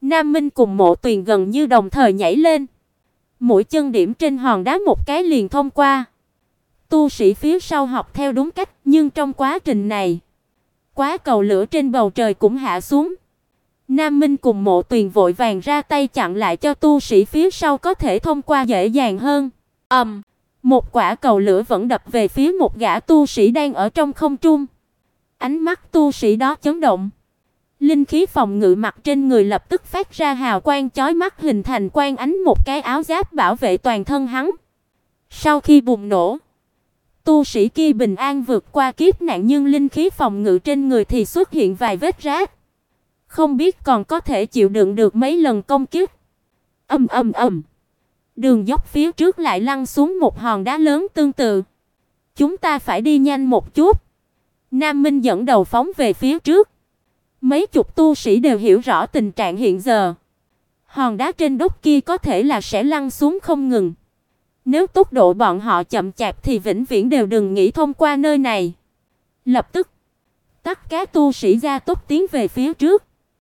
Nam Minh cùng Mộ Tuyền gần như đồng thời nhảy lên. Mũi chân điểm trên hòn đá một cái liền thông qua. Tu sĩ phía sau học theo đúng cách, nhưng trong quá trình này, quá cầu lửa trên bầu trời cũng hạ xuống. Nam Minh cùng Mộ Tuyền vội vàng ra tay chặn lại cho tu sĩ phía sau có thể thông qua dễ dàng hơn. Một quả cầu lửa vẫn đập về phía một gã tu sĩ đang ở trong không trung. Ánh mắt tu sĩ đó chấn động. Linh khí phòng ngự mặt trên người lập tức phát ra hào quang chói mắt hình thành quang ánh một cái áo giáp bảo vệ toàn thân hắn. Sau khi bùng nổ, tu sĩ kia bình an vượt qua kiếp nạn nhưng linh khí phòng ngự trên người thì xuất hiện vài vết rách. Không biết còn có thể chịu đựng được mấy lần công kích. Đường dốc phía trước lại lăn xuống một hòn đá lớn tương tự. Chúng ta phải đi nhanh một chút. Nam Minh dẫn đầu phóng về phía trước. Mấy chục tu sĩ đều hiểu rõ tình trạng hiện giờ. Hòn đá trên đốt kia có thể là sẽ lăn xuống không ngừng. Nếu tốc độ bọn họ chậm chạp thì vĩnh viễn đều đừng nghĩ thông qua nơi này. Lập tức, tất cả tu sĩ gia tốc tiến về phía trước.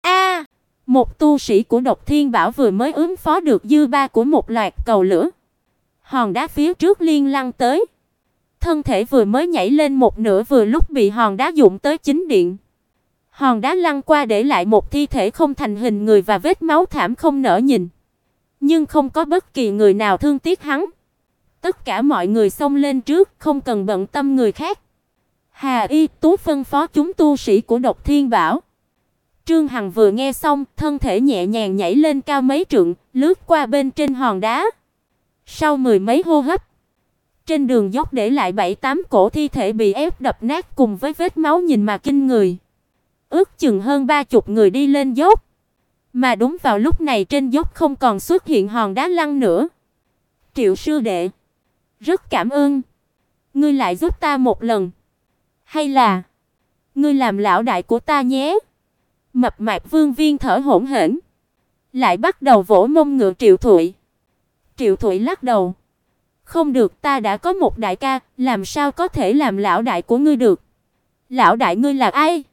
Một tu sĩ của Độc Thiên Bảo vừa mới ứng phó được dư ba của một loạt cầu lửa. Hòn đá phía trước liên lăn tới. Thân thể vừa mới nhảy lên một nửa vừa lúc bị hòn đá đụng tới chính điện. Hòn đá lăn qua để lại một thi thể không thành hình người và vết máu thảm không nỡ nhìn. Nhưng không có bất kỳ người nào thương tiếc hắn. Tất cả mọi người xông lên trước, không cần bận tâm người khác. Hà Y Tú phân phó chúng tu sĩ của Độc Thiên Bảo. Trương Hằng vừa nghe xong, thân thể nhẹ nhàng nhảy lên cao mấy trượng, lướt qua bên trên hòn đá. Sau mười mấy hô hấp, trên đường dốc để lại 7-8 cổ thi thể bị ép đập nát cùng với vết máu nhìn mà kinh người. Ước chừng hơn 30 người đi lên dốc. Mà đúng vào lúc này trên dốc không còn xuất hiện hòn đá lăn nữa. Triệu sư đệ, rất cảm ơn. Ngươi lại giúp ta một lần. Hay là ngươi làm lão đại của ta nhé. Mập mạp Vương Viên thở hổn hển, lại bắt đầu vỗ mông ngựa Triệu Thụy. Triệu Thụy lắc đầu. Không được, ta đã có một đại ca, làm sao có thể làm lão đại của ngươi được? Lão đại ngươi là ai?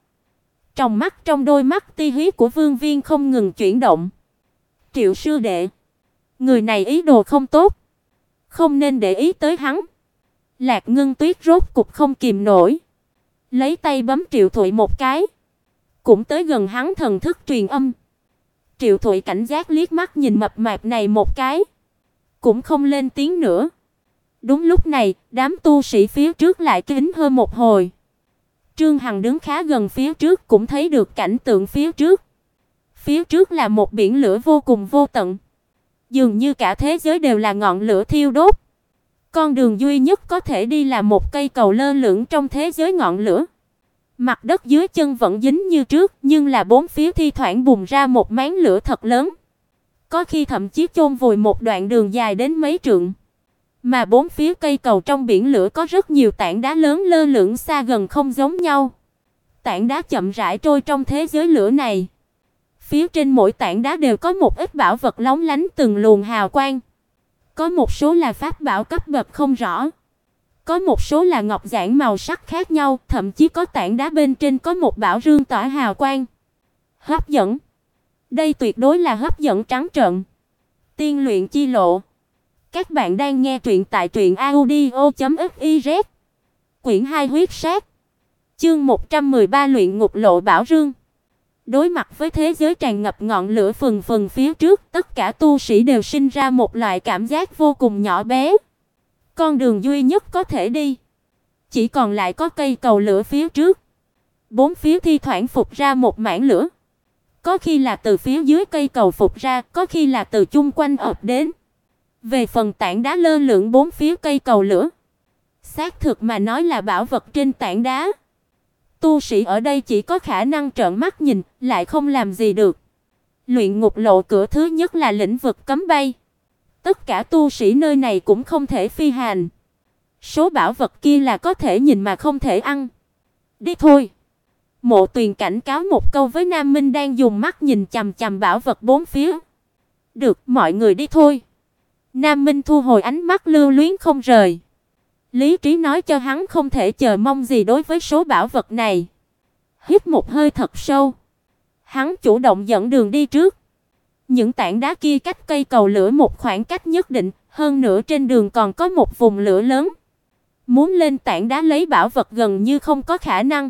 Trong đôi mắt ti hí của Vương Viên không ngừng chuyển động. Triệu sư đệ, người này ý đồ không tốt, không nên để ý tới hắn. Lạc Ngân Tuyết rốt cục không kìm nổi, lấy tay bấm Triệu Thụy một cái, cũng tới gần hắn thần thức truyền âm. Triệu Thụy cảnh giác liếc mắt nhìn mập mạp này một cái, cũng không lên tiếng nữa. Đúng lúc này, đám tu sĩ phía trước lại kính hơn một hồi. Trương Hằng đứng khá gần phía trước cũng thấy được cảnh tượng phía trước. Phía trước là một biển lửa vô cùng vô tận. Dường như cả thế giới đều là ngọn lửa thiêu đốt. Con đường duy nhất có thể đi là một cây cầu lơ lửng trong thế giới ngọn lửa. Mặt đất dưới chân vẫn dính như trước, nhưng là bốn phía thi thoảng bùng ra một máng lửa thật lớn. Có khi thậm chí chôn vùi một đoạn đường dài đến mấy trượng. Mà bốn phía cây cầu trong biển lửa có rất nhiều tảng đá lớn lơ lửng xa gần không giống nhau. Tảng đá chậm rãi trôi trong thế giới lửa này. Phía trên mỗi tảng đá đều có một ít bảo vật lóng lánh từng luồng hào quang. Có một số là pháp bảo cấp bậc không rõ. Có một số là ngọc giản màu sắc khác nhau, thậm chí có tảng đá bên trên có một bảo rương tỏa hào quang. Hấp dẫn. Đây tuyệt đối là hấp dẫn trắng trợn. Tiên luyện chi lộ. Các bạn đang nghe truyện tại truyệnaudio.fiz. Quyển 2 huyết sát. Chương 113 luyện ngục lộ bảo rương. Đối mặt với thế giới tràn ngập ngọn lửa phừng phừng phía trước, tất cả tu sĩ đều sinh ra một loại cảm giác vô cùng nhỏ bé. Con đường duy nhất có thể đi, chỉ còn lại có cây cầu lửa phía trước. Bốn phía thi thoảng phụt ra một mảng lửa. Có khi là từ phía dưới cây cầu phụt ra, có khi là từ chung quanh ập đến. Về phần tảng đá lơ lửng bốn phía cây cầu lửa, xác thực mà nói là bảo vật trên tảng đá. Tu sĩ ở đây chỉ có khả năng trợn mắt nhìn, lại không làm gì được. Luyện ngục lộ cửa thứ nhất là lĩnh vực cấm bay. Tất cả tu sĩ nơi này cũng không thể phi hành. Số bảo vật kia là có thể nhìn mà không thể ăn. Đi thôi. Mộ Tuyền cảnh cáo một câu với Nam Minh đang dùng mắt nhìn chằm chằm bảo vật bốn phía. Được, mọi người đi thôi. Nam Minh thu hồi ánh mắt lưu luyến không rời. Lý trí nói cho hắn không thể chờ mong gì đối với số bảo vật này. Hít một hơi thật sâu, hắn chủ động dẫn đường đi trước. Những tảng đá kia cách cây cầu lửa một khoảng cách nhất định, hơn nữa trên đường còn có một vùng lửa lớn. Muốn lên tảng đá lấy bảo vật gần như không có khả năng,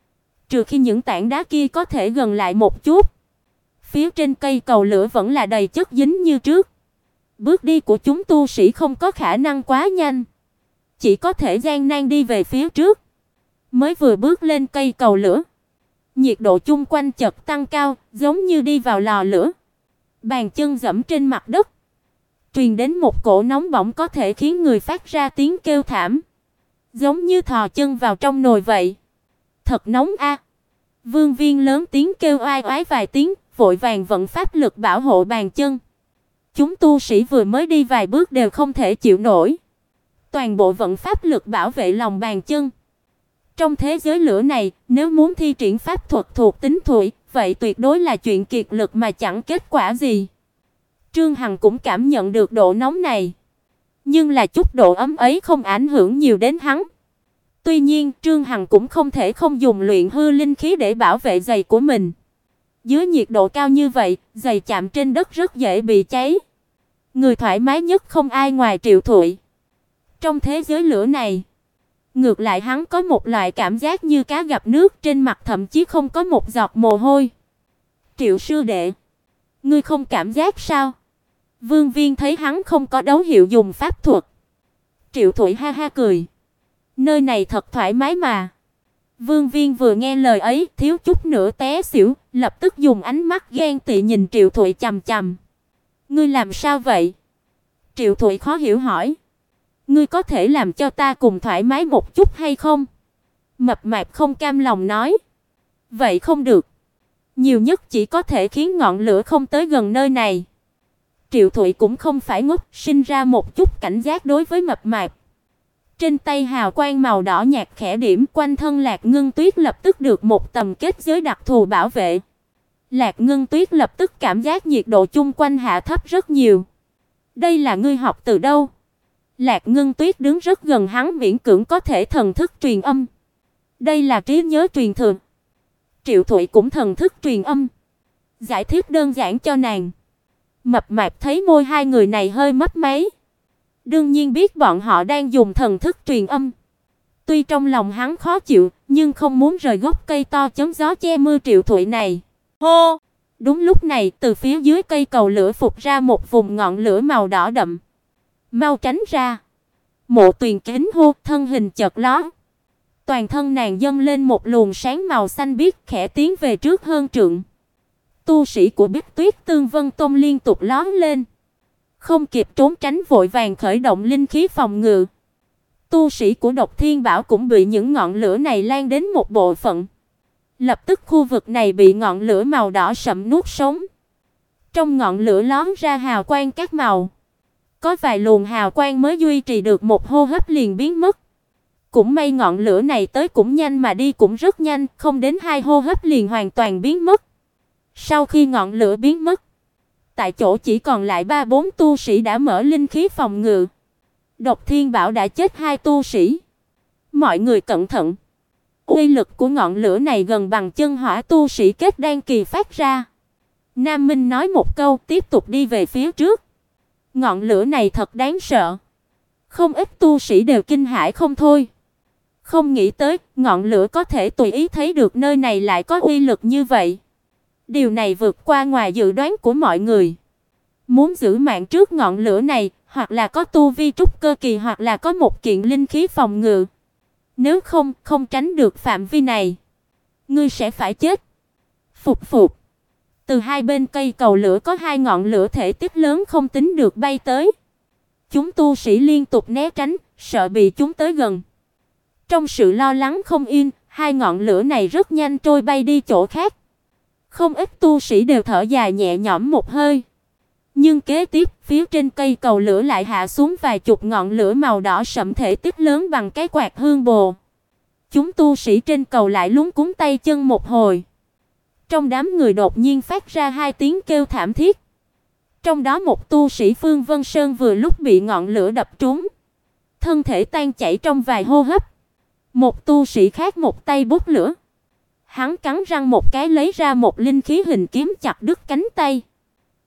trừ khi những tảng đá kia có thể gần lại một chút. Phía trên cây cầu lửa vẫn là đầy chất dính như trước. Bước đi của chúng tu sĩ không có khả năng quá nhanh, chỉ có thể gian nan đi về phía trước. Mới vừa bước lên cây cầu lửa, nhiệt độ chung quanh chợt tăng cao, giống như đi vào lò lửa. Bàn chân giẫm trên mặt đất, truyền đến một cổ nóng bỏng có thể khiến người phát ra tiếng kêu thảm, giống như thò chân vào trong nồi vậy. Thật nóng a. Vương Viên lớn tiếng kêu oai oái vài tiếng, vội vàng vận pháp lực bảo hộ bàn chân. Chúng tu sĩ vừa mới đi vài bước đều không thể chịu nổi, toàn bộ vận pháp lực bảo vệ lòng bàn chân. Trong thế giới lửa này, nếu muốn thi triển pháp thuật thuộc tính thủy, vậy tuyệt đối là chuyện kiệt lực mà chẳng kết quả gì. Trương Hằng cũng cảm nhận được độ nóng này, nhưng là chút độ ấm ấy không ảnh hưởng nhiều đến hắn. Tuy nhiên, Trương Hằng cũng không thể không dùng luyện hư linh khí để bảo vệ giày của mình. Dưới nhiệt độ cao như vậy, giày chạm trên đất rất dễ bị cháy. Người thoải mái nhất không ai ngoài Triệu Thụy. Trong thế giới lửa này, ngược lại hắn có một loại cảm giác như cá gặp nước, trên mặt thậm chí không có một giọt mồ hôi. Triệu sư đệ, ngươi không cảm giác sao? Vương Viên thấy hắn không có dấu hiệu dùng pháp thuật. Triệu Thụy ha ha cười. Nơi này thật thoải mái mà. Vương Viên vừa nghe lời ấy, thiếu chút nữa té xỉu, lập tức dùng ánh mắt ghen tị nhìn Triệu Thụy chằm chằm. Ngươi làm sao vậy? Triệu Thụy khó hiểu hỏi. Ngươi có thể làm cho ta cùng thoải mái một chút hay không? Mập mạp không cam lòng nói. Vậy không được. Nhiều nhất chỉ có thể khiến ngọn lửa không tới gần nơi này. Triệu Thụy cũng không phải ngốc, sinh ra một chút cảnh giác đối với mập mạp. Trên tay hào quang màu đỏ nhạt khẽ điểm, quanh thân Lạc Ngân Tuyết lập tức được một tầng kết giới đặc thù bảo vệ. Lạc Ngân Tuyết lập tức cảm giác nhiệt độ chung quanh hạ thấp rất nhiều. Đây là ngươi học từ đâu? Lạc Ngân Tuyết đứng rất gần hắn, miễn cưỡng có thể thần thức truyền âm. Đây là trí nhớ truyền thừa. Triệu Thụy cũng thần thức truyền âm, giải thích đơn giản cho nàng. Mập mạp thấy môi hai người này hơi mấp máy, đương nhiên biết bọn họ đang dùng thần thức truyền âm. Tuy trong lòng hắn khó chịu, nhưng không muốn rời gốc cây to chống gió che mưa Triệu Thụy này. Hô! Đúng lúc này, từ phía dưới cây cầu lửa phụt ra một vùng ngọn lửa màu đỏ đậm. Mau tránh ra! Mộ Tuyền kính hô, thân hình chợt lóe. Toàn thân nàng dâng lên một luồng sáng màu xanh biếc, khẽ tiến về trước hơn trượng. Tu sĩ của Bích Tuyết Tương Vân Tông liên tục lóe lên, không kịp trốn tránh vội vàng khởi động linh khí phòng ngự. Tu sĩ của Độc Thiên Bảo cũng bị những ngọn lửa này lan đến một bộ phận. Lập tức khu vực này bị ngọn lửa màu đỏ sẫm nuốt sống. Trong ngọn lửa lóe ra hào quang các màu. Có vài luồng hào quang mới duy trì được một hô hấp liền biến mất. Cũng may ngọn lửa này tới cũng nhanh mà đi cũng rất nhanh, không đến 2 hô hấp liền hoàn toàn biến mất. Sau khi ngọn lửa biến mất, tại chỗ chỉ còn lại 3-4 tu sĩ đã mở linh khí phòng ngự. Độc Thiên Bảo đã chết 2 tu sĩ. Mọi người cẩn thận. Uy lực của ngọn lửa này gần bằng chân hỏa tu sĩ kết đan kỳ phát ra. Nam Minh nói một câu, tiếp tục đi về phía trước. Ngọn lửa này thật đáng sợ. Không ít tu sĩ đều kinh hãi không thôi. Không nghĩ tới, ngọn lửa có thể tùy ý thấy được nơi này lại có uy lực như vậy. Điều này vượt qua ngoài dự đoán của mọi người. Muốn giữ mạng trước ngọn lửa này, hoặc là có tu vi trúc cơ kỳ hoặc là có một kiện linh khí phòng ngự. Nếu không tránh được phạm vi này, ngươi sẽ phải chết. Phục phục. Từ hai bên cây cầu lửa có 2 ngọn lửa thể tích lớn không tính được bay tới. Chúng tu sĩ liên tục né tránh, sợ bị chúng tới gần. Trong sự lo lắng không yên, 2 ngọn lửa này rất nhanh trôi bay đi chỗ khác. Không ít tu sĩ đều thở dài nhẹ nhõm một hơi. Nhưng kế tiếp, phía trên cây cầu lửa lại hạ xuống vài chục ngọn lửa màu đỏ sẫm thể tích lớn bằng cái quạt hương bồ. Chúng tu sĩ trên cầu lại luống cuống tay chân một hồi. Trong đám người đột nhiên phát ra 2 tiếng kêu thảm thiết. Trong đó một tu sĩ Phương Vân Sơn vừa lúc bị ngọn lửa đập trúng, thân thể tan chảy trong vài hô hấp. Một tu sĩ khác một tay bút lửa. Hắn cắn răng một cái lấy ra một linh khí hình kiếm chặt đứt cánh tay.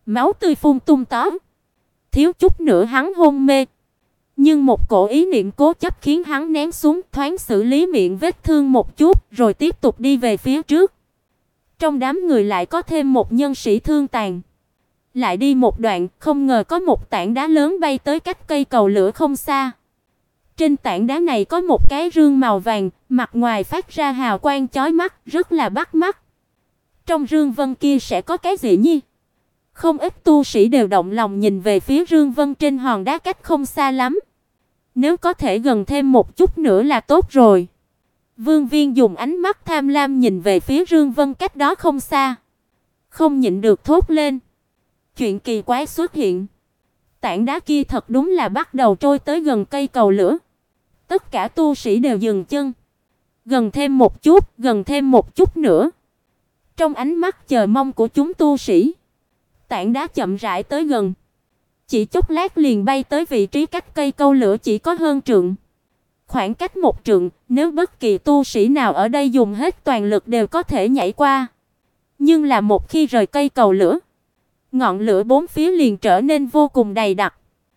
máu tươi phun tung tóe. Thiếu chút nữa hắn hôn mê, nhưng một cổ ý niệm cố chấp khiến hắn nén xuống, thoáng xử lý miệng vết thương một chút, rồi tiếp tục đi về phía trước. Trong đám người lại có thêm một nhân sĩ thương tàn. Lại đi một đoạn, không ngờ có một tảng đá lớn bay tới cách cây cầu lửa không xa. Trên tảng đá này có một cái rương màu vàng, mặt ngoài phát ra hào quang chói mắt, rất là bắt mắt. Trong rương vân kia sẽ có cái gì nhỉ? Không ít tu sĩ đều động lòng nhìn về phía rương vân trên hòn đá cách không xa lắm. Nếu có thể gần thêm một chút nữa là tốt rồi. Vương Viên dùng ánh mắt tham lam nhìn về phía rương vân cách đó không xa, không nhịn được thốt lên. Chuyện kỳ quái xuất hiện. Tảng đá kia thật đúng là bắt đầu trôi tới gần cây cầu lửa. Tất cả tu sĩ đều dừng chân. Gần thêm một chút, gần thêm một chút nữa. Trong ánh mắt chờ mong của chúng tu sĩ, tảng đá chậm rãi tới gần. Chỉ chốc lát liền bay tới vị trí cách cây cầu lửa chỉ có hơn trượng. Khoảng cách một trượng, nếu bất kỳ tu sĩ nào ở đây dùng hết toàn lực đều có thể nhảy qua. Nhưng là một khi rời cây cầu lửa, ngọn lửa bốn phía liền trở nên vô cùng dày đặc.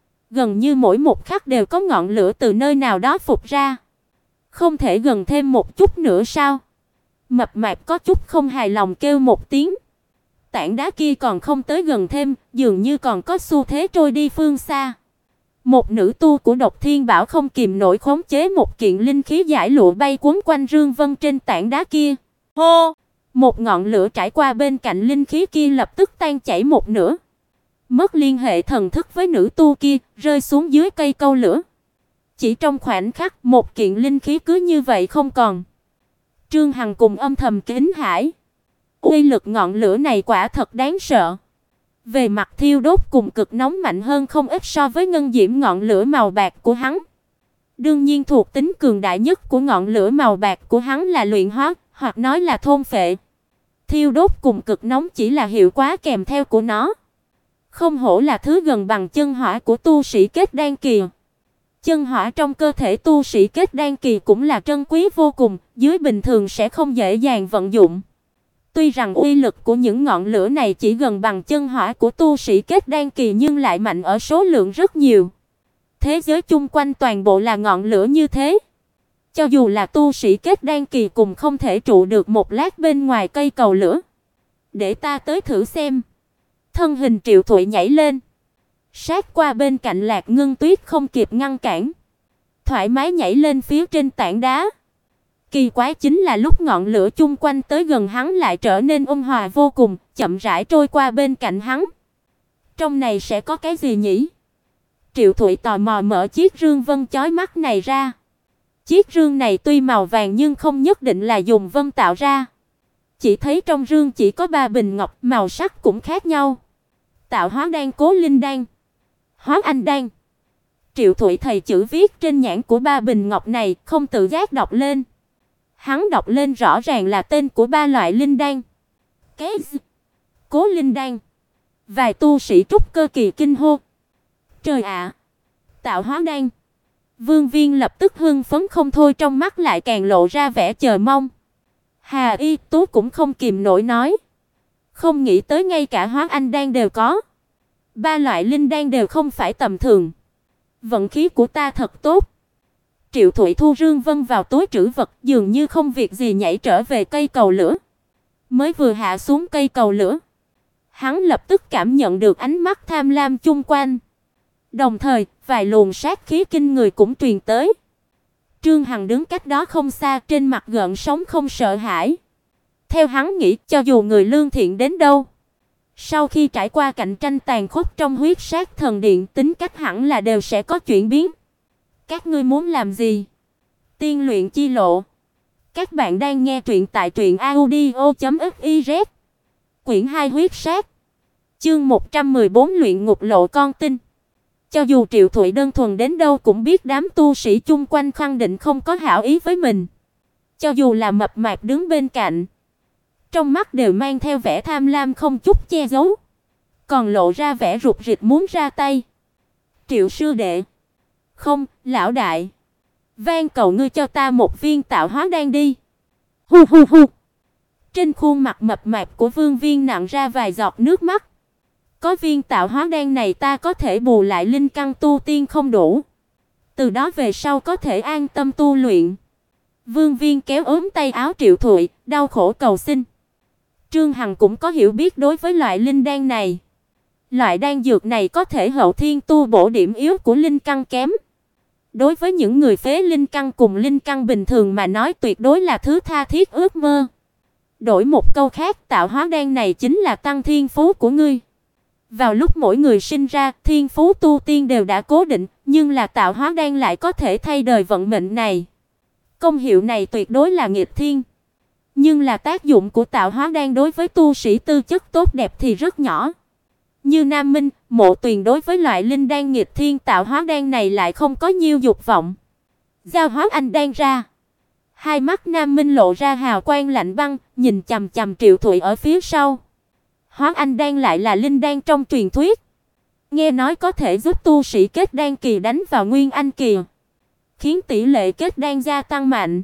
Gần như mỗi một khắc đều có ngọn lửa từ nơi nào đó phụt ra. Không thể gần thêm một chút nữa sao? Mập mạp có chút không hài lòng kêu một tiếng. Tảng đá kia còn không tới gần thêm, dường như còn có xu thế trôi đi phương xa. Một nữ tu của Độc Thiên Bảo không kìm nổi khống chế một kiện linh khí giải lụa bay quấn quanh rương vân trên tảng đá kia. Hô! Một ngọn lửa trải qua bên cạnh linh khí kia lập tức tan chảy một nửa. Mất liên hệ thần thức với nữ tu kia, rơi xuống dưới cây câu lửa. Chỉ trong khoảnh khắc, một kiện linh khí cứ như vậy không còn. Trương Hằng cùng âm thầm kính hãi. Uy lực ngọn lửa này quả thật đáng sợ. Về mặt thiêu đốt cùng cực nóng mạnh hơn không ít so với ngân diễm ngọn lửa màu bạc của hắn. Đương nhiên thuộc tính cường đại nhất của ngọn lửa màu bạc của hắn là luyện hóa, hoặc nói là thôn phệ. Thiêu đốt cùng cực nóng chỉ là hiệu quả kèm theo của nó. Không hổ là thứ gần bằng chân hỏa của tu sĩ kết đan kỳ. Chân hỏa trong cơ thể tu sĩ kết đan kỳ cũng là trân quý vô cùng, dưới bình thường sẽ không dễ dàng vận dụng. Tuy rằng uy lực của những ngọn lửa này chỉ gần bằng chân hỏa của tu sĩ kết đan kỳ nhưng lại mạnh ở số lượng rất nhiều. Thế giới chung quanh toàn bộ là ngọn lửa như thế. Cho dù là tu sĩ kết đan kỳ cũng không thể trụ được một lát bên ngoài cây cầu lửa. Để ta tới thử xem. Thân hình Triệu Thụy nhảy lên, sát qua bên cạnh Lạc Ngân Tuyết không kịp ngăn cản, thoải mái nhảy lên phía trên tảng đá. Kỳ quái chính là lúc ngọn lửa chung quanh tới gần hắn lại trở nên ôn hòa vô cùng, chậm rãi trôi qua bên cạnh hắn. Trong này sẽ có cái gì nhỉ? Triệu Thụy tò mò mở chiếc rương vân chói mắt này ra. Chiếc rương này tuy màu vàng nhưng không nhất định là dùng vân tạo ra. Chỉ thấy trong rương chỉ có 3 bình ngọc, màu sắc cũng khác nhau. Tạo hóa đan, Cố Linh đan, Hóa Anh đan. Triệu Thụy thầy chữ viết trên nhãn của 3 bình ngọc này, không tự giác đọc lên. Hắn đọc lên rõ ràng là tên của 3 loại linh đan. Cái Cố Linh đan. Vài tu sĩ trúc cơ kỳ kinh hô. Trời ạ! Tạo hóa đan. Vương Viên lập tức hưng phấn không thôi, trong mắt lại càng lộ ra vẻ chờ mong. Hà Y Tú cũng không kìm nổi nói. Không nghĩ tới ngay cả Hóa Anh đan đều có. 3 loại linh đan đều không phải tầm thường. Vận khí của ta thật tốt. Triệu Thụy thu rương vân vào túi trữ vật, dường như không việc gì nhảy trở về cây cầu lửa. Mới vừa hạ xuống cây cầu lửa, hắn lập tức cảm nhận được ánh mắt tham lam chung quanh. Đồng thời, vài luồng sát khí kinh người cũng truyền tới. Trương Hằng đứng cách đó không xa, trên mặt gợn sóng không sợ hãi. Theo hắn nghĩ, cho dù người lương thiện đến đâu, sau khi trải qua cạnh tranh tàn khốc trong huyết sát thần điện, tính cách hẳn là đều sẽ có chuyển biến. Các ngươi muốn làm gì? Tiên luyện chi lộ. Các bạn đang nghe truyện tại truyệnaudio.fiz. Quyển 2 huyết sát. Chương 114 luyện ngục lộ con tin. Cho dù Triệu Thụy đơn thuần đến đâu cũng biết đám tu sĩ chung quanh khẳng định không có hảo ý với mình. Cho dù là mập mạp đứng bên cạnh, trong mắt đều mang theo vẻ tham lam không chút che giấu, còn lộ ra vẻ rụt rịch muốn ra tay. Triệu sư đệ. Không, lão đại. Van cầu ngươi cho ta một viên tạo hóa đan đi. Hu hu hu. Trên khuôn mặt mập mạp của Vương Viên nặng ra vài giọt nước mắt. có viên tạo hóa đan này ta có thể bù lại linh căn tu tiên không đủ. Từ đó về sau có thể an tâm tu luyện. Vương Viên kéo ốm tay áo Triệu Thụy, đau khổ cầu xin. Trương Hằng cũng có hiểu biết đối với loại linh đan này. Loại đan dược này có thể hậu thiên tu bổ điểm yếu của linh căn kém. Đối với những người phế linh căn cùng linh căn bình thường mà nói tuyệt đối là thứ tha thiết ước mơ. Đổi một câu khác, tạo hóa đan này chính là tăng thiên phú của ngươi. Vào lúc mỗi người sinh ra, thiên phú tu tiên đều đã cố định, nhưng là tạo hóa đan lại có thể thay đời vận mệnh này. Công hiệu này tuyệt đối là nghịch thiên. Nhưng là tác dụng của tạo hóa đan đối với tu sĩ tư chất tốt đẹp thì rất nhỏ. Như Nam Minh, Mộ Tuyền đối với loại linh đan nghịch thiên tạo hóa đan này lại không có nhiêu dục vọng. Giao hóa anh đan ra. Hai mắt Nam Minh lộ ra hào quang lạnh băng, nhìn chằm chằm Triệu Thụy ở phía sau. Hóa anh đan lại là linh đan trong truyền thuyết. Nghe nói có thể giúp tu sĩ kết đan kỳ đánh vào nguyên anh kỳ, khiến tỷ lệ kết đan gia tăng mạnh.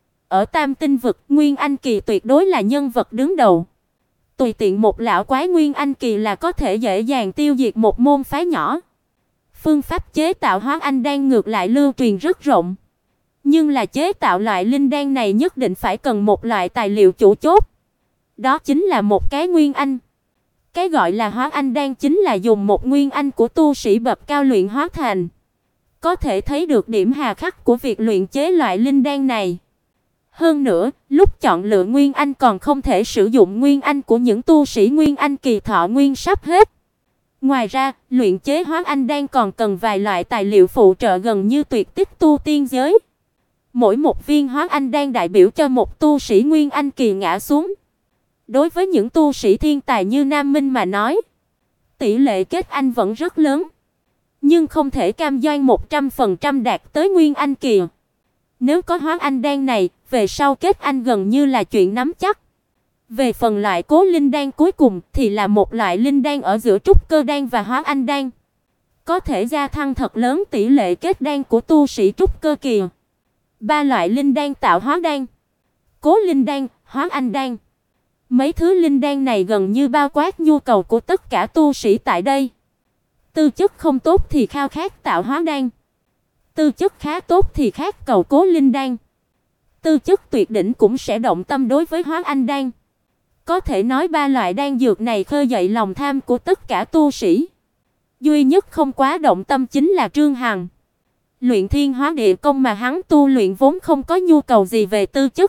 Ở Tam Tinh vực, nguyên anh kỳ tuyệt đối là nhân vật đứng đầu. Tùy tiện một lão quái nguyên anh kỳ là có thể dễ dàng tiêu diệt một môn phái nhỏ. Phương pháp chế tạo hóa anh đan ngược lại lưu truyền rất rộng. Nhưng là chế tạo loại linh đan này nhất định phải cần một loại tài liệu chủ chốt. Đó chính là một cái nguyên anh. Cái gọi là hóa anh đan chính là dùng một nguyên anh của tu sĩ bậc cao luyện hóa thành. Có thể thấy được điểm hà khắc của việc luyện chế loại linh đan này. Hơn nữa, lúc chọn lựa nguyên anh còn không thể sử dụng nguyên anh của những tu sĩ nguyên anh kỳ thọ nguyên sắp hết. Ngoài ra, luyện chế hóa anh đan còn cần vài loại tài liệu phụ trợ gần như tuyệt tích tu tiên giới. Mỗi một viên hóa anh đan đại biểu cho một tu sĩ nguyên anh kỳ ngã xuống. Đối với những tu sĩ thiên tài như Nam Minh mà nói, tỷ lệ kết anh vẫn rất lớn, nhưng không thể cam đoan 100% đạt tới nguyên anh kỳ. Nếu có hóa anh đan này, về sau kết anh gần như là chuyện nắm chắc. Về phần loại cố linh đan cuối cùng thì là một loại linh đan ở giữa trúc cơ đan và hóa anh đan, có thể gia tăng thật lớn tỷ lệ kết đan của tu sĩ trúc cơ kỳ. Ba loại linh đan tạo hóa đan, cố linh đan, hóa anh đan. Mấy thứ linh đan này gần như bao quát nhu cầu của tất cả tu sĩ tại đây. Tư chất không tốt thì khao khát tạo hóa đan, tư chất khá tốt thì khát cầu cố linh đan, tư chất tuyệt đỉnh cũng sẽ động tâm đối với hóa anh đan. Có thể nói ba loại đan dược này khơi dậy lòng tham của tất cả tu sĩ. Duy nhất không quá động tâm chính là Trương Hằng. Luyện Thiên Hóa Địa Công mà hắn tu luyện vốn không có nhu cầu gì về tư chất,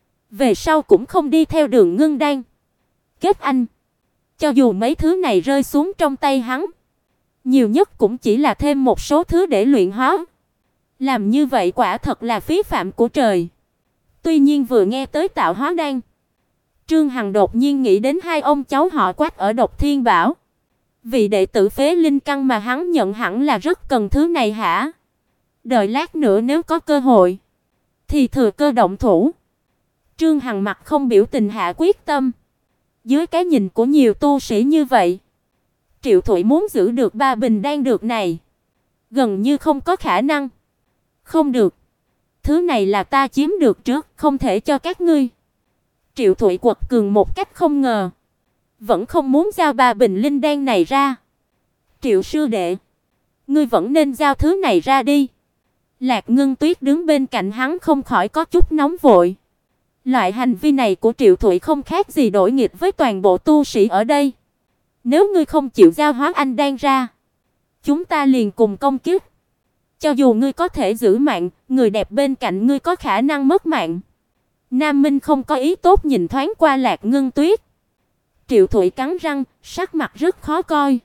về sau cũng không đi theo đường ngưng đan, kết anh. Cho dù mấy thứ này rơi xuống trong tay hắn, nhiều nhất cũng chỉ là thêm một số thứ để luyện hóa. Làm như vậy quả thật là phí phạm của trời. Tuy nhiên vừa nghe tới tạo hóa đan, Trương Hằng đột nhiên nghĩ đến hai ông cháu họ Quách ở Độc Thiên Bảo. Vị đệ tử phế linh căn mà hắn nhận hẳn là rất cần thứ này hả? Đợi lát nữa nếu có cơ hội thì thừa cơ động thủ. Trương Hằng mặt không biểu tình hạ quyết tâm. Dưới cái nhìn của nhiều tu sĩ như vậy, Triệu Thụy muốn giữ được ba bình đan dược này gần như không có khả năng. Không được, thứ này là ta chiếm được trước, không thể cho các ngươi. Triệu Thụy quật cường một cách không ngờ, vẫn không muốn giao ba bình linh đan này ra. Triệu sư đệ, ngươi vẫn nên giao thứ này ra đi. Lạc Ngân Tuyết đứng bên cạnh hắn không khỏi có chút nóng vội. Loại hành vi này của Triệu Thụy không khác gì đối nghịch với toàn bộ tu sĩ ở đây. Nếu ngươi không chịu giao hóa anh đan ra, chúng ta liền cùng công kiếp. Cho dù ngươi có thể giữ mạng, người đẹp bên cạnh ngươi có khả năng mất mạng. Nam Minh không có ý tốt nhìn thoáng qua Lạc Ngân Tuyết. Triệu Thụy cắn răng, sắc mặt rất khó coi.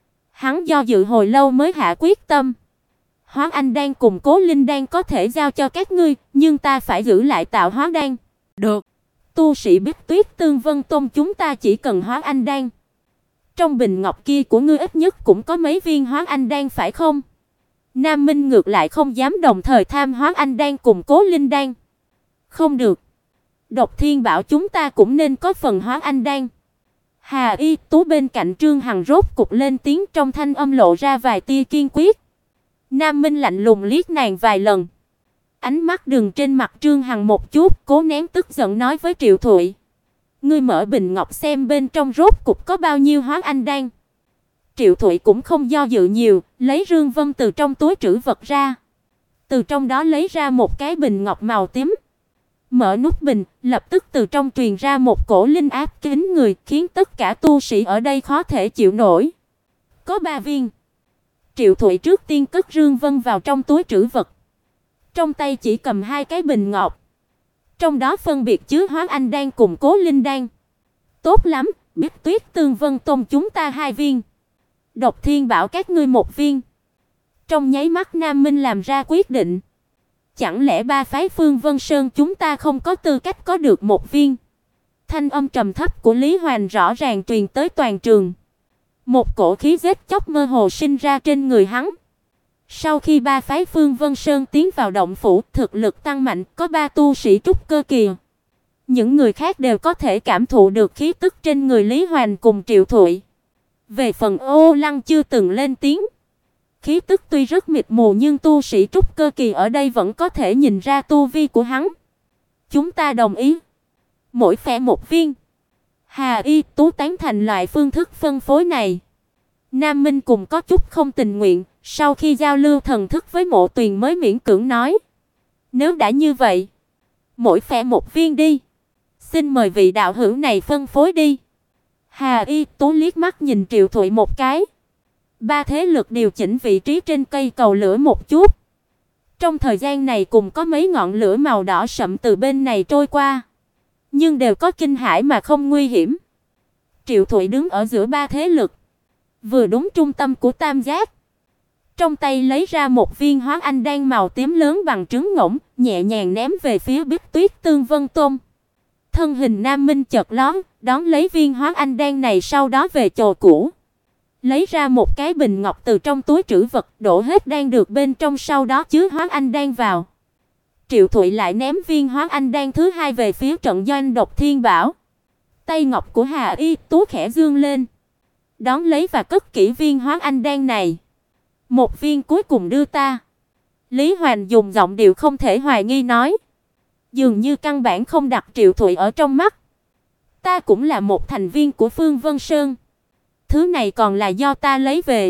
Hắn do dự hồi lâu mới hạ quyết tâm. Hóa anh đan cùng cố linh đan có thể giao cho các ngươi, nhưng ta phải giữ lại tạo hóa đan. Được. Tu sĩ Bích Tuyết Tương Vân Tông chúng ta chỉ cần hóa anh đan. Trong bình ngọc kia của ngươi ít nhất cũng có mấy viên hóa anh đan phải không? Nam Minh ngược lại không dám đồng thời tham hóa anh đan cùng cố linh đan. Không được. Độc Thiên Bảo chúng ta cũng nên có phần hóa anh đan. Hà Y Tú bên cạnh Trương Hằng rốt cục lên tiếng, trong thanh âm lộ ra vài tia kiên quyết. Nam Minh lạnh lùng liếc nàng vài lần. Ánh mắt dừng trên mặt Trương Hằng một chút, cố nén tức giận nói với Triệu Thụy: "Ngươi mở bình ngọc xem bên trong rốt cục có bao nhiêu hóa anh đan." Triệu Thụy cũng không do dự nhiều, lấy rương vân từ trong túi trữ vật ra. Từ trong đó lấy ra một cái bình ngọc màu tím. Mở nút bình, lập tức từ trong truyền ra một cổ linh áp kín người, khiến tất cả tu sĩ ở đây khó thể chịu nổi. Có 3 viên. Triệu Thụy trước tiên cất rương vân vào trong túi trữ vật. Trong tay chỉ cầm 2 cái bình ngọc. Trong đó phân biệt chứa Hóa Anh đan cùng Cố Linh đan. Tốt lắm, Biết Tuyết Tương Vân Tông chúng ta 2 viên. Độc Thiên Bảo các ngươi 1 viên. Trong nháy mắt Nam Minh làm ra quyết định. Chẳng lẽ 3 phái Phương Vân Sơn chúng ta không có tư cách có được 1 viên? Thanh âm trầm thấp của Lý Hoành rõ ràng truyền tới toàn trường. Một cổ khí giết chóc mơ hồ sinh ra trên người hắn. Sau khi 3 phái Phương Vân Sơn tiến vào động phủ, thực lực tăng mạnh, có 3 tu sĩ trúc cơ kỳ. Những người khác đều có thể cảm thụ được khí tức trên người Lý Hoành cùng Triệu Thụy. Về phần Ô Lăng chưa từng lên tiếng. Khí tức tuy rất mịt mù nhưng tu sĩ trúc cơ kỳ ở đây vẫn có thể nhìn ra tu vi của hắn. Chúng ta đồng ý. Mỗi phe 1 viên. Hà Y Tú tán thành loại phương thức phân phối này. Nam Minh cùng có chút không tình nguyện, sau khi giao lưu thần thức với Mộ Tuyền mới miễn cưỡng nói: "Nếu đã như vậy, mỗi phe 1 viên đi. Xin mời vị đạo hữu này phân phối đi." Hà Y Tú liếc mắt nhìn Triệu Thụy một cái. 3 thế lực điều chỉnh vị trí trên cây cầu lửa một chút. Trong thời gian này cùng có mấy ngọn lửa màu đỏ sậm từ bên này trôi qua, nhưng đều có kinh hãi mà không nguy hiểm. Triệu Thụy đứng ở giữa 3 thế lực, vừa đúng trung tâm của tam giác. Trong tay lấy ra một viên Hóa Anh đan màu tím lớn bằng trứng ngỗng, nhẹ nhàng ném về phía Biết Tuyết Tương Vân Tông. Thân hình Nam Minh chợt lóe, đón lấy viên Hóa Anh đan này, sau đó về chỗ cũ. Lấy ra một cái bình ngọc từ trong túi trữ vật, đổ hết đan được bên trong, sau đó chứa Hóa Anh đan vào. Triệu Thụy lại ném viên Hóa Anh đan thứ 2 về phía trận doanh Độc Thiên Bảo. Tay ngọc của Hà Y Tú khẽ dương lên, đón lấy và cất kỹ viên Hóa Anh đan này. 1 viên cuối cùng đưa ta. Lý Hoành dùng giọng điệu không thể hoài nghi nói, dường như căn bản không đặt Triệu Thụy ở trong mắt. Ta cũng là một thành viên của Phương Vân Sơn. Thứ này còn là do ta lấy về.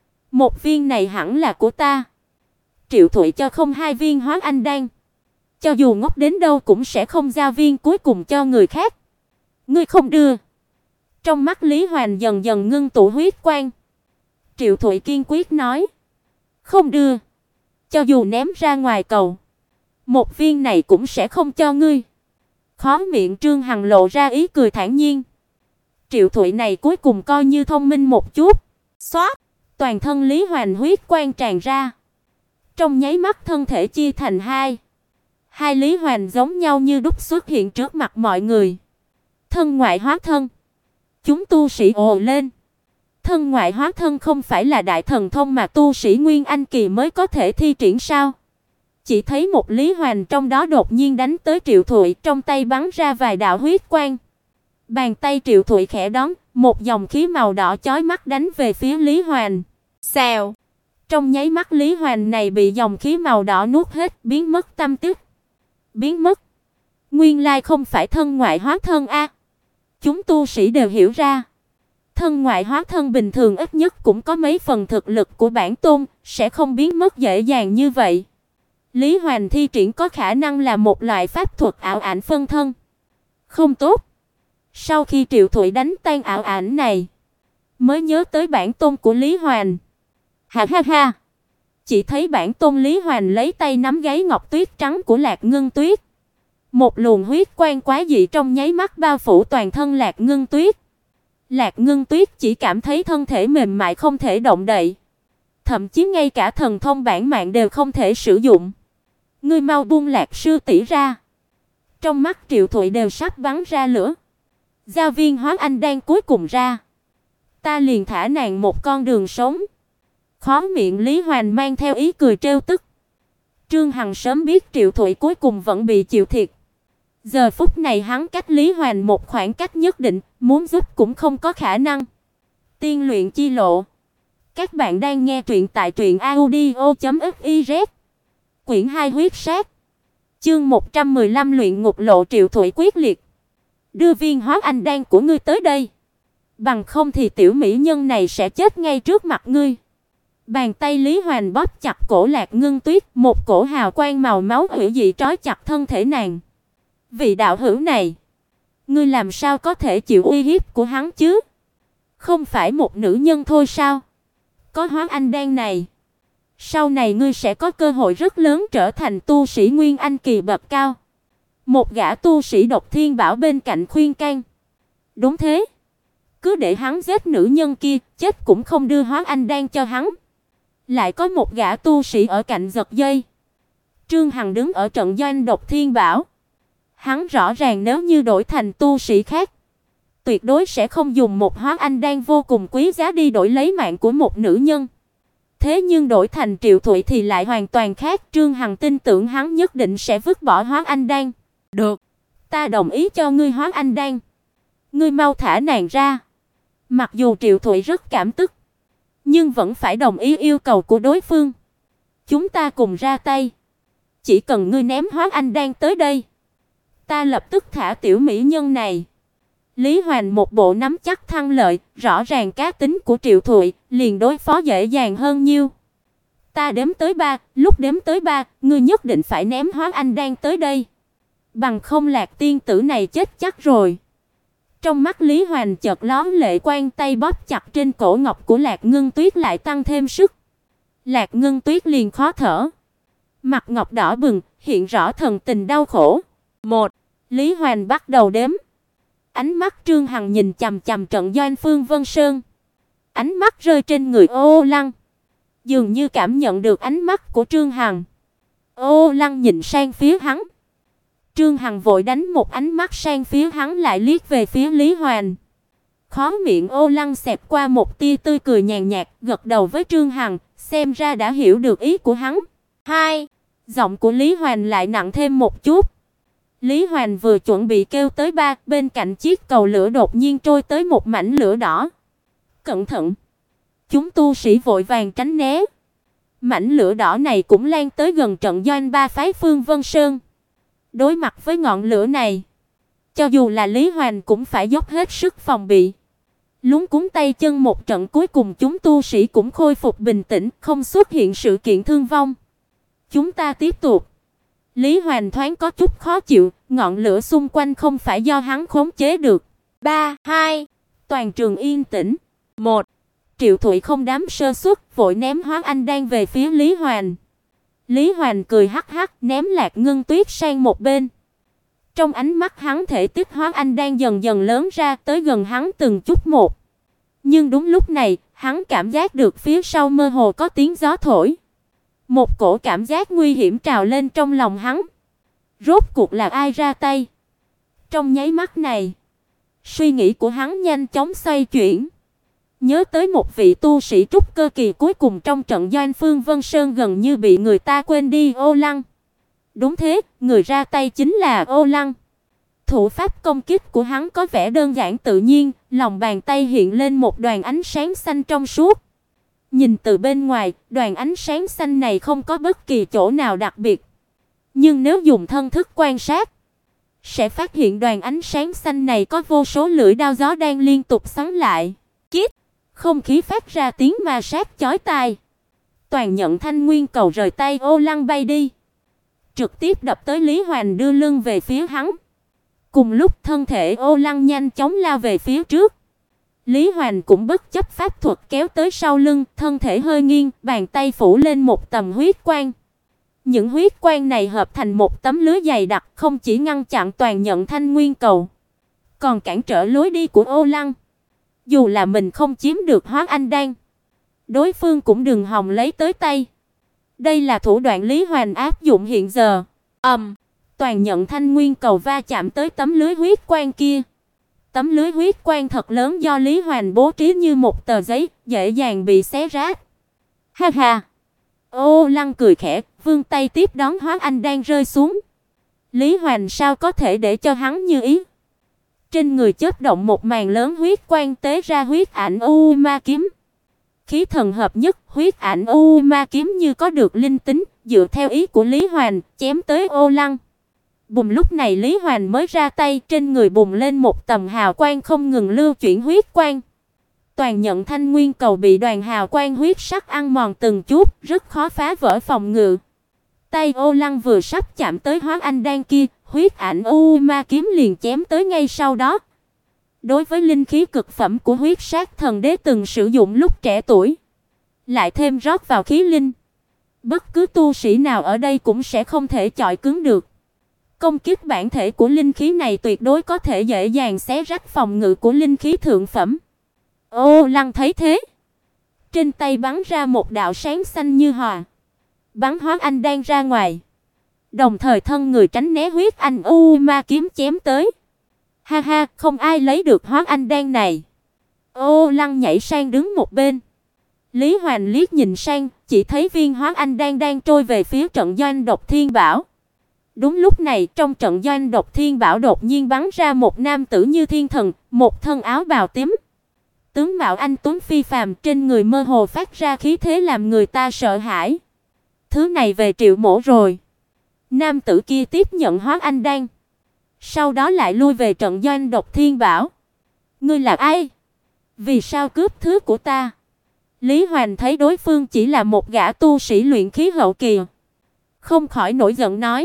1 viên này hẳn là của ta. Triệu Thụy cho không 2 viên Hóa Anh đan. Cho dù ngốc đến đâu cũng sẽ không giao viên cuối cùng cho người khác. Ngươi không đưa. Trong mắt Lý Hoành dần dần ngưng tụ huyết quang. Triệu Thụy kiên quyết nói, không đưa. Cho dù ném ra ngoài cầu, 1 viên này cũng sẽ không cho ngươi. Khóe miệng Trương Hằng lộ ra ý cười thản nhiên. Triệu Thụy này cuối cùng coi như thông minh một chút. Xoát, toàn thân Lý Hoành huyết quang tràn ra. Trong nháy mắt thân thể chia thành 2. 2 Lý Hoành giống nhau như đúc xuất hiện trước mặt mọi người. Thân ngoại hóa thân. Chúng tu sĩ ồ lên. Thân ngoại hóa thân không phải là đại thần thông mà tu sĩ Nguyên Anh kỳ mới có thể thi triển sao? Chỉ thấy một Lý Hoành trong đó đột nhiên đánh tới Triệu Thụy, trong tay bắn ra vài đạo huyết quang. Bàn tay Triệu Thụy khẽ đón, một dòng khí màu đỏ chói mắt đánh về phía Lý Hoành. Xèo. Trong nháy mắt Lý Hoành này bị dòng khí màu đỏ nuốt hết, biến mất tăm tích. Biến mất. Nguyên lai không phải thân ngoại hóa thân a. Chúng tu sĩ đều hiểu ra. Thân ngoại hóa thân bình thường ít nhất cũng có mấy phần thực lực của bản tôn, sẽ không biến mất dễ dàng như vậy. Lý Hoành thi triển có khả năng là một loại pháp thuật ảo ảnh phân thân. Không tốt. Sau khi Triệu Thụy đánh tan ảo ảnh này, mới nhớ tới bản tôn của Lý Hoành. Ha ha ha. Chỉ thấy bản tôn Lý Hoành lấy tay nắm gáy ngọc tuyết trắng của Lạc Ngân Tuyết. Một luồng huyết quang quái dị trong nháy mắt bao phủ toàn thân Lạc Ngân Tuyết. Lạc Ngân Tuyết chỉ cảm thấy thân thể mềm mại không thể động đậy. Thậm chí ngay cả thần thông bản mạng đều không thể sử dụng. Ngươi mau buông Lạc sư tỷ ra. Trong mắt Triệu Thụy đều sắp bắn ra lửa. Giao viên Hóa Anh đan cuối cùng ra. Ta liền thả nàng một con đường sống. Khóe miệng Lý Hoành mang theo ý cười trêu tức. Trương Hằng sớm biết Triệu Thụy cuối cùng vẫn bị chịu thiệt. Giờ phút này hắn cách Lý Hoành một khoảng cách nhất định, muốn giúp cũng không có khả năng. Tiên luyện chi lộ. Các bạn đang nghe truyện tại truyệnaudio.fiz. Quyển 2 huyết sát. Chương 115 luyện ngục lộ. Triệu Thụy quyết liệt. Đưa viên Hóa Anh đan của ngươi tới đây. bằng không thì tiểu mỹ nhân này sẽ chết ngay trước mặt ngươi. Bàn tay Lý Hoành bóp chặt cổ Lạc Ngân Tuyết, một cổ hào quang màu máu hủy dị trói chặt thân thể nàng. Vị đạo hữu này, ngươi làm sao có thể chịu uy hiếp của hắn chứ? Không phải một nữ nhân thôi sao? Có Hóa Anh đan này, sau này ngươi sẽ có cơ hội rất lớn trở thành tu sĩ Nguyên Anh kỳ bậc cao. Một gã tu sĩ Độc Thiên Bảo bên cạnh khuyên can. Đúng thế, cứ để hắn giết nữ nhân kia, chết cũng không đưa Hóa Anh đan cho hắn. Lại có một gã tu sĩ ở cạnh giật dây. Trương Hằng đứng ở trận doanh Độc Thiên Bảo. Hắn rõ ràng nếu như đổi thành tu sĩ khác, tuyệt đối sẽ không dùng một Hóa Anh đan vô cùng quý giá đi đổi lấy mạng của một nữ nhân. Thế nhưng đổi thành Triệu Thụy thì lại hoàn toàn khác, Trương Hằng tin tưởng hắn nhất định sẽ vứt bỏ Hóa Anh đan. Được, ta đồng ý cho ngươi Hóa Anh đan. Ngươi mau thả nàng ra. Mặc dù Triệu Thụy rất cảm tức, nhưng vẫn phải đồng ý yêu cầu của đối phương. Chúng ta cùng ra tay. Chỉ cần ngươi ném Hóa Anh đan tới đây, ta lập tức thả tiểu mỹ nhân này. Lý Hoành một bộ nắm chắc thắng lợi, rõ ràng cá tính của Triệu Thụy, liền đối phó dễ dàng hơn nhiều. Ta đếm tới 3, lúc đếm tới 3, ngươi nhất định phải ném Hóa Anh đan tới đây. Bằng không Lạc tiên tử này chết chắc rồi. Trong mắt Lý Hoành chợt lóe lệ quang, tay bóp chặt trên cổ ngọc của Lạc Ngân Tuyết lại tăng thêm sức. Lạc Ngân Tuyết liền khó thở. Mặt ngọc đỏ bừng, hiện rõ thần tình đau khổ. 1. Lý Hoành bắt đầu đếm. Ánh mắt Trương Hằng nhìn chằm chằm trận doanh Phương Vân Sơn. Ánh mắt rơi trên người Ô Lăng. Dường như cảm nhận được ánh mắt của Trương Hằng. Ô Lăng nhìn sang phía hắn. Trương Hằng vội đánh một ánh mắt sang phía hắn, lại liếc về phía Lý Hoành. Khóe miệng Ô Lăng xẹt qua một tia tươi cười nhàn nhạt, gật đầu với Trương Hằng, xem ra đã hiểu được ý của hắn. 2. Giọng của Lý Hoành lại nặng thêm một chút. Lý Hoành vừa chuẩn bị kêu tới 3, bên cạnh chiếc cầu lửa đột nhiên trôi tới một mảnh lửa đỏ. Cẩn thận! Chúng tu sĩ vội vàng tránh né. Mảnh lửa đỏ này cũng lan tới gần trận doanh 3 phái Phương Vân Sơn. Đối mặt với ngọn lửa này, cho dù là Lý Hoành cũng phải dốc hết sức phòng bị. Luống cuống tay chân một trận, cuối cùng chúng tu sĩ cũng khôi phục bình tĩnh, không xuất hiện sự kiện thương vong. Chúng ta tiếp tục. Lý Hoành thoáng có chút khó chịu, ngọn lửa xung quanh không phải do hắn khống chế được. 3, 2, toàn trường yên tĩnh. 1. Triệu Thụy không dám sơ suất, vội ném Hóa Anh đan về phía Lý Hoành. Lý Hoành cười hắc hắc, ném Lạc Ngân Tuyết sang một bên. Trong ánh mắt hắn, thể tích Hóa Anh đan dần dần lớn ra, tới gần hắn từng chút một. Nhưng đúng lúc này, hắn cảm giác được phía sau mơ hồ có tiếng gió thổi. Một cổ cảm giác nguy hiểm trào lên trong lòng hắn. Rốt cuộc là ai ra tay? Trong nháy mắt này, suy nghĩ của hắn nhanh chóng xoay chuyển. Nhớ tới một vị tu sĩ trúc cơ kỳ cuối cùng trong trận doanh Phương Vân Sơn gần như bị người ta quên đi, Ô Lăng. Đúng thế, người ra tay chính là Ô Lăng. Thủ pháp công kích của hắn có vẻ đơn giản tự nhiên, lòng bàn tay hiện lên một đoàn ánh sáng xanh trong suốt. Nhìn từ bên ngoài, đoàn ánh sáng xanh này không có bất kỳ chỗ nào đặc biệt. Nhưng nếu dùng thân thức quan sát, sẽ phát hiện đoàn ánh sáng xanh này có vô số lưỡi đao gió đang liên tục xoắn lại. Kít! Không khí phát ra tiếng ma sát chói tai. Toàn nhận thanh nguyên cầu rời tay Ô Lăng bay đi, trực tiếp đập tới Lý Hoành, đưa lưng về phía hắn. Cùng lúc thân thể Ô Lăng nhanh chóng lao về phía trước. Lý Hoành cũng bất chấp pháp thuật kéo tới sau lưng, thân thể hơi nghiêng, bàn tay phủ lên một tầng huyết quang. Những huyết quang này hợp thành một tấm lưới dày đặc, không chỉ ngăn chặn toàn nhận thanh nguyên cầu, còn cản trở lối đi của Ô Lăng. Dù là mình không chiếm được Hóa Anh đan, đối phương cũng đừng hòng lấy tới tay. Đây là thủ đoạn Lý Hoành áp dụng hiện giờ. Toàn nhận thanh nguyên cầu va chạm tới tấm lưới huyết quang kia. Tấm lưới huyết quang thật lớn do Lý Hoành bố trí như một tờ giấy, dễ dàng bị xé rách. Ha ha! Ô Lăng cười khẽ, vươn tay tiếp đón Hóa Anh đan rơi xuống. Lý Hoành sao có thể để cho hắn như ý? Trên người chớp động một màn lớn huyết quang, tế ra huyết ảnh U Ma kiếm. Khí thần hợp nhất, huyết ảnh U Ma kiếm như có được linh tính, dựa theo ý của Lý Hoành, chém tới Ô Lăng. Bùm, lúc này Lý Hoành mới ra tay, trên người bùng lên một tầng hào quang không ngừng lưu chuyển huyết quang. Toàn nhận thanh nguyên cầu bị đoàn hào quang huyết sắc ăn mòn từng chút, rất khó phá vỡ phòng ngự. Tay Ô Lăng vừa sắp chạm tới Hóa Anh Đan kia, huyết ảnh U Ma kiếm liền chém tới ngay sau đó. Đối với linh khí cực phẩm của huyết sát thần đế từng sử dụng lúc trẻ tuổi, lại thêm rót vào khí linh, bất cứ tu sĩ nào ở đây cũng sẽ không thể chọi cứng được. Công kích bản thể của linh khí này tuyệt đối có thể dễ dàng xé rách phòng ngự của linh khí thượng phẩm. Ô Lăng thấy thế, trên tay bắn ra một đạo sáng xanh như hòa, bắn Hóa Anh Đan ra ngoài, đồng thời thân người tránh né huyết anh U Ma kiếm chém tới. Ha ha, không ai lấy được Hóa Anh Đan này. Ô Lăng nhảy sang đứng một bên. Lý Hoành liếc nhìn sang, chỉ thấy viên Hóa Anh Đan đang trôi về phía trận doanh Độc Thiên Bảo. Đúng lúc này, trong trận doanh Độc Thiên Bảo đột nhiên bắn ra một nam tử như thiên thần, một thân áo bào tím. Tướng mạo anh tuấn phi phàm, trên người mơ hồ phát ra khí thế làm người ta sợ hãi. Thứ này về Triệu Mỗ rồi. Nam tử kia tiếp nhận Hóa Anh Đan, sau đó lại lui về trận doanh Độc Thiên Bảo. Ngươi là ai? Vì sao cướp thứ của ta? Lý Hoành thấy đối phương chỉ là một gã tu sĩ luyện khí hậu kỳ, không khỏi nổi giận nói: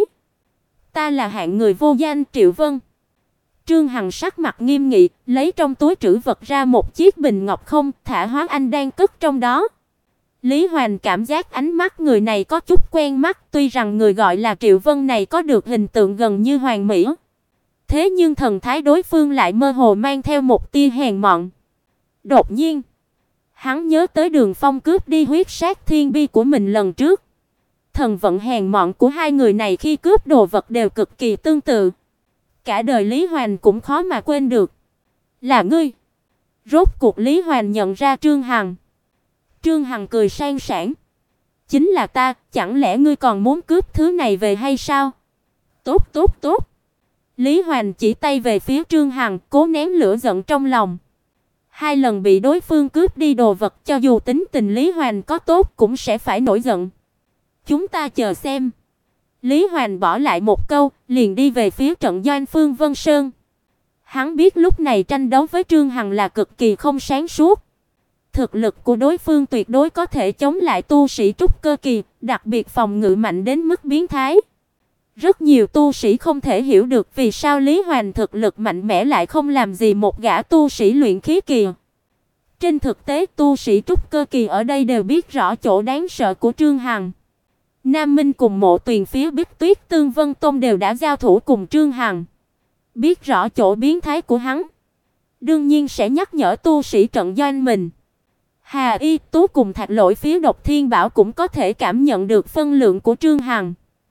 Ta là hạng người vô danh Triệu Vân. Trương Hằng sắc mặt nghiêm nghị, lấy trong túi trữ vật ra một chiếc bình ngọc không, thả Hóa Anh Đan cất trong đó. Lý Hoành cảm giác ánh mắt người này có chút quen mắt, tuy rằng người gọi là Triệu Vân này có được hình tượng gần như hoàn mỹ, thế nhưng thần thái đối phương lại mơ hồ mang theo một tia hèn mọn. Đột nhiên, hắn nhớ tới Đường Phong cướp đi huyết sát thiên bi của mình lần trước. Thần vận hèn mọn của hai người này khi cướp đồ vật đều cực kỳ tương tự. Cả đời Lý Hoành cũng khó mà quên được. Là ngươi? Rốt cuộc Lý Hoành nhận ra Trương Hằng. Trương Hằng cười sang sảng. Chính là ta, chẳng lẽ ngươi còn muốn cướp thứ này về hay sao? Tốt tốt tốt. Lý Hoành chỉ tay về phía Trương Hằng, cố nén lửa giận trong lòng. Hai lần bị đối phương cướp đi đồ vật, cho dù tính tình Lý Hoành có tốt cũng sẽ phải nổi giận. Chúng ta chờ xem. Lý Hoành bỏ lại một câu, liền đi về phía trận doanh Phương Vân Sơn. Hắn biết lúc này tranh đấu với Trương Hằng là cực kỳ không sáng suốt. Thực lực của đối phương tuyệt đối có thể chống lại tu sĩ trúc cơ kỳ, đặc biệt phòng ngự mạnh đến mức biến thái. Rất nhiều tu sĩ không thể hiểu được vì sao Lý Hoành thực lực mạnh mẽ lại không làm gì một gã tu sĩ luyện khí kỳ. Trên thực tế, tu sĩ trúc cơ kỳ ở đây đều biết rõ chỗ đáng sợ của Trương Hằng. Nam Minh cùng Mộ Tuyền phía Bích Tuyết Tương Vân Tông đều đã giao thủ cùng Trương Hằng, biết rõ chỗ biến thái của hắn, đương nhiên sẽ nhắc nhở tu sĩ trận doanh mình. Hà Y Tú cùng Thạch Lỗi phía Độc Thiên Bảo cũng có thể cảm nhận được phân lượng của Trương Hằng.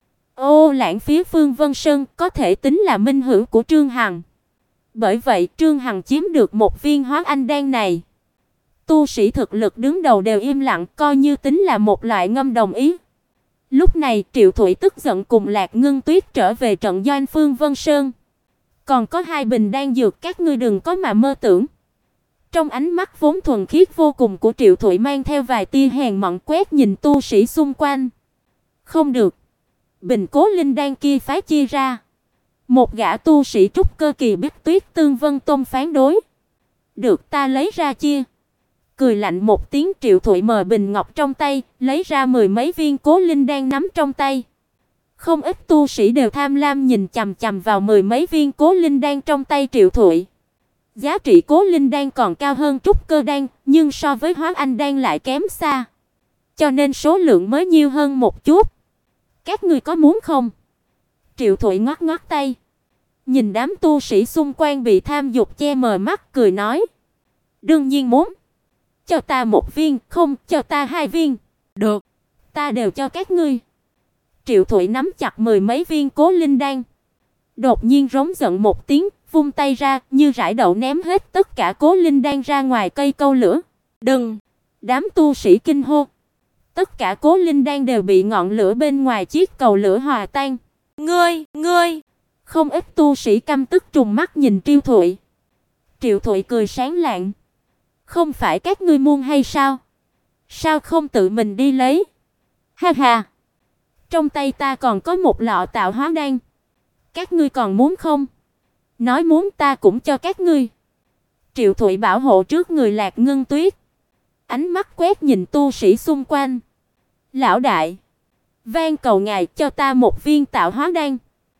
Ô Lãng phía Phương Vân Sơn có thể tính là minh hữu của Trương Hằng. Bởi vậy, Trương Hằng chiếm được một viên Hóa Anh Đan này. Tu sĩ thực lực đứng đầu đều im lặng, coi như tính là một loại ngâm đồng ý. Lúc này, Triệu Thụy tức giận cùng Lạc Ngân Tuyết trở về trận doanh Phương Vân Sơn. Còn có hai bình đan dược, các ngươi đừng có mà mơ tưởng. Trong ánh mắt vốn thuần khiết vô cùng của Triệu Thụy mang theo vài tia hèn mọn quét nhìn tu sĩ xung quanh. Không được. Bình Cố Linh đan kia phái chia ra. Một gã tu sĩ trúc cơ kỳ Bích Tuyết Tương Vân Tông phán đối. Được, ta lấy ra chia. Cười lạnh một tiếng, Triệu Thụy mời bình ngọc trong tay, lấy ra mười mấy viên Cố Linh đan nắm trong tay. Không ít tu sĩ đều tham lam nhìn chằm chằm vào mười mấy viên Cố Linh đan trong tay Triệu Thụy. Giá trị Cố Linh đan còn cao hơn trúc cơ đan, nhưng so với Hóa Anh đan lại kém xa. Cho nên số lượng mới nhiều hơn một chút. Các ngươi có muốn không? Triệu Thụy ngoắc ngoắc tay. Nhìn đám tu sĩ xung quanh bị tham dục che mờ mắt, cười nói: đương nhiên muốn. Cho ta một viên, không, cho ta hai viên. Được, ta đều cho các ngươi. Triệu Thụy nắm chặt mười mấy viên Cố Linh đan. Đột nhiên rống giận một tiếng, vung tay ra, như rải đậu ném hết tất cả Cố Linh đan ra ngoài cây câu lửa. Đừng! Đám tu sĩ kinh hô. Tất cả Cố Linh đan đều bị ngọn lửa bên ngoài chiếc cầu lửa hòa tan. Ngươi! Không ít tu sĩ căm tức trùng mắt nhìn Triệu Thụy. Triệu Thụy cười sáng lạng. Không phải các ngươi muốn hay sao? Sao không tự mình đi lấy? Ha ha! Trong tay ta còn có một lọ tạo hóa đan. Các ngươi còn muốn không? Nói muốn ta cũng cho các ngươi. Triệu Thụy bảo hộ trước người Lạc Ngân Tuyết, ánh mắt quét nhìn tu sĩ xung quanh. "Lão đại, van cầu ngài cho ta một viên tạo hóa đan.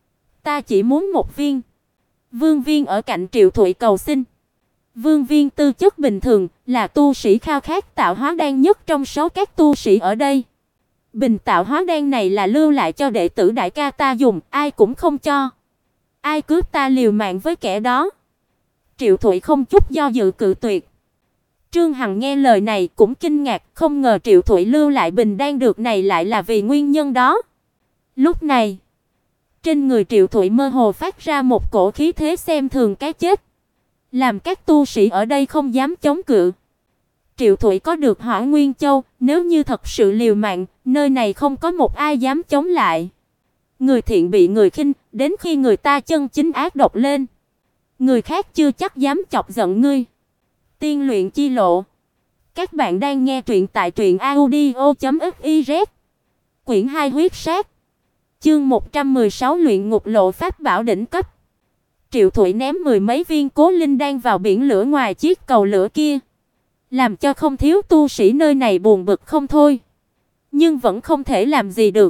Ta chỉ muốn một viên." Vương Viên ở cạnh Triệu Thụy cầu xin. Vương Viên tư chất bình thường, là tu sĩ khao khát tạo hóa đan nhất trong số các tu sĩ ở đây. Bình tạo hóa đan này là lưu lại cho đệ tử đại ca ta dùng, ai cũng không cho. Ai cướp ta liều mạng với kẻ đó. Triệu Thụy không chút do dự cự tuyệt. Trương Hằng nghe lời này cũng kinh ngạc, không ngờ Triệu Thụy lưu lại bình đan được này lại là vì nguyên nhân đó. Lúc này, trên người Triệu Thụy mơ hồ phát ra một cổ khí thế xem thường cái chết, làm các tu sĩ ở đây không dám chống cự. Triệu Thụy có được Hỏa Nguyên Châu, nếu như thật sự liều mạng, nơi này không có một ai dám chống lại. Người thiện bị người khinh, đến khi người ta chân chính ác độc lên, người khác chưa chắc dám chọc giận ngươi. Tiên luyện chi lộ. Các bạn đang nghe truyện tại truyệnaudio.fiz. Quyển 2 huyết sát. Chương 116 luyện ngục lộ pháp bảo đỉnh cấp. Triệu Thụy ném mười mấy viên Cố Linh đan vào biển lửa ngoài chiếc cầu lửa kia, làm cho không thiếu tu sĩ nơi này buồn bực không thôi, nhưng vẫn không thể làm gì được.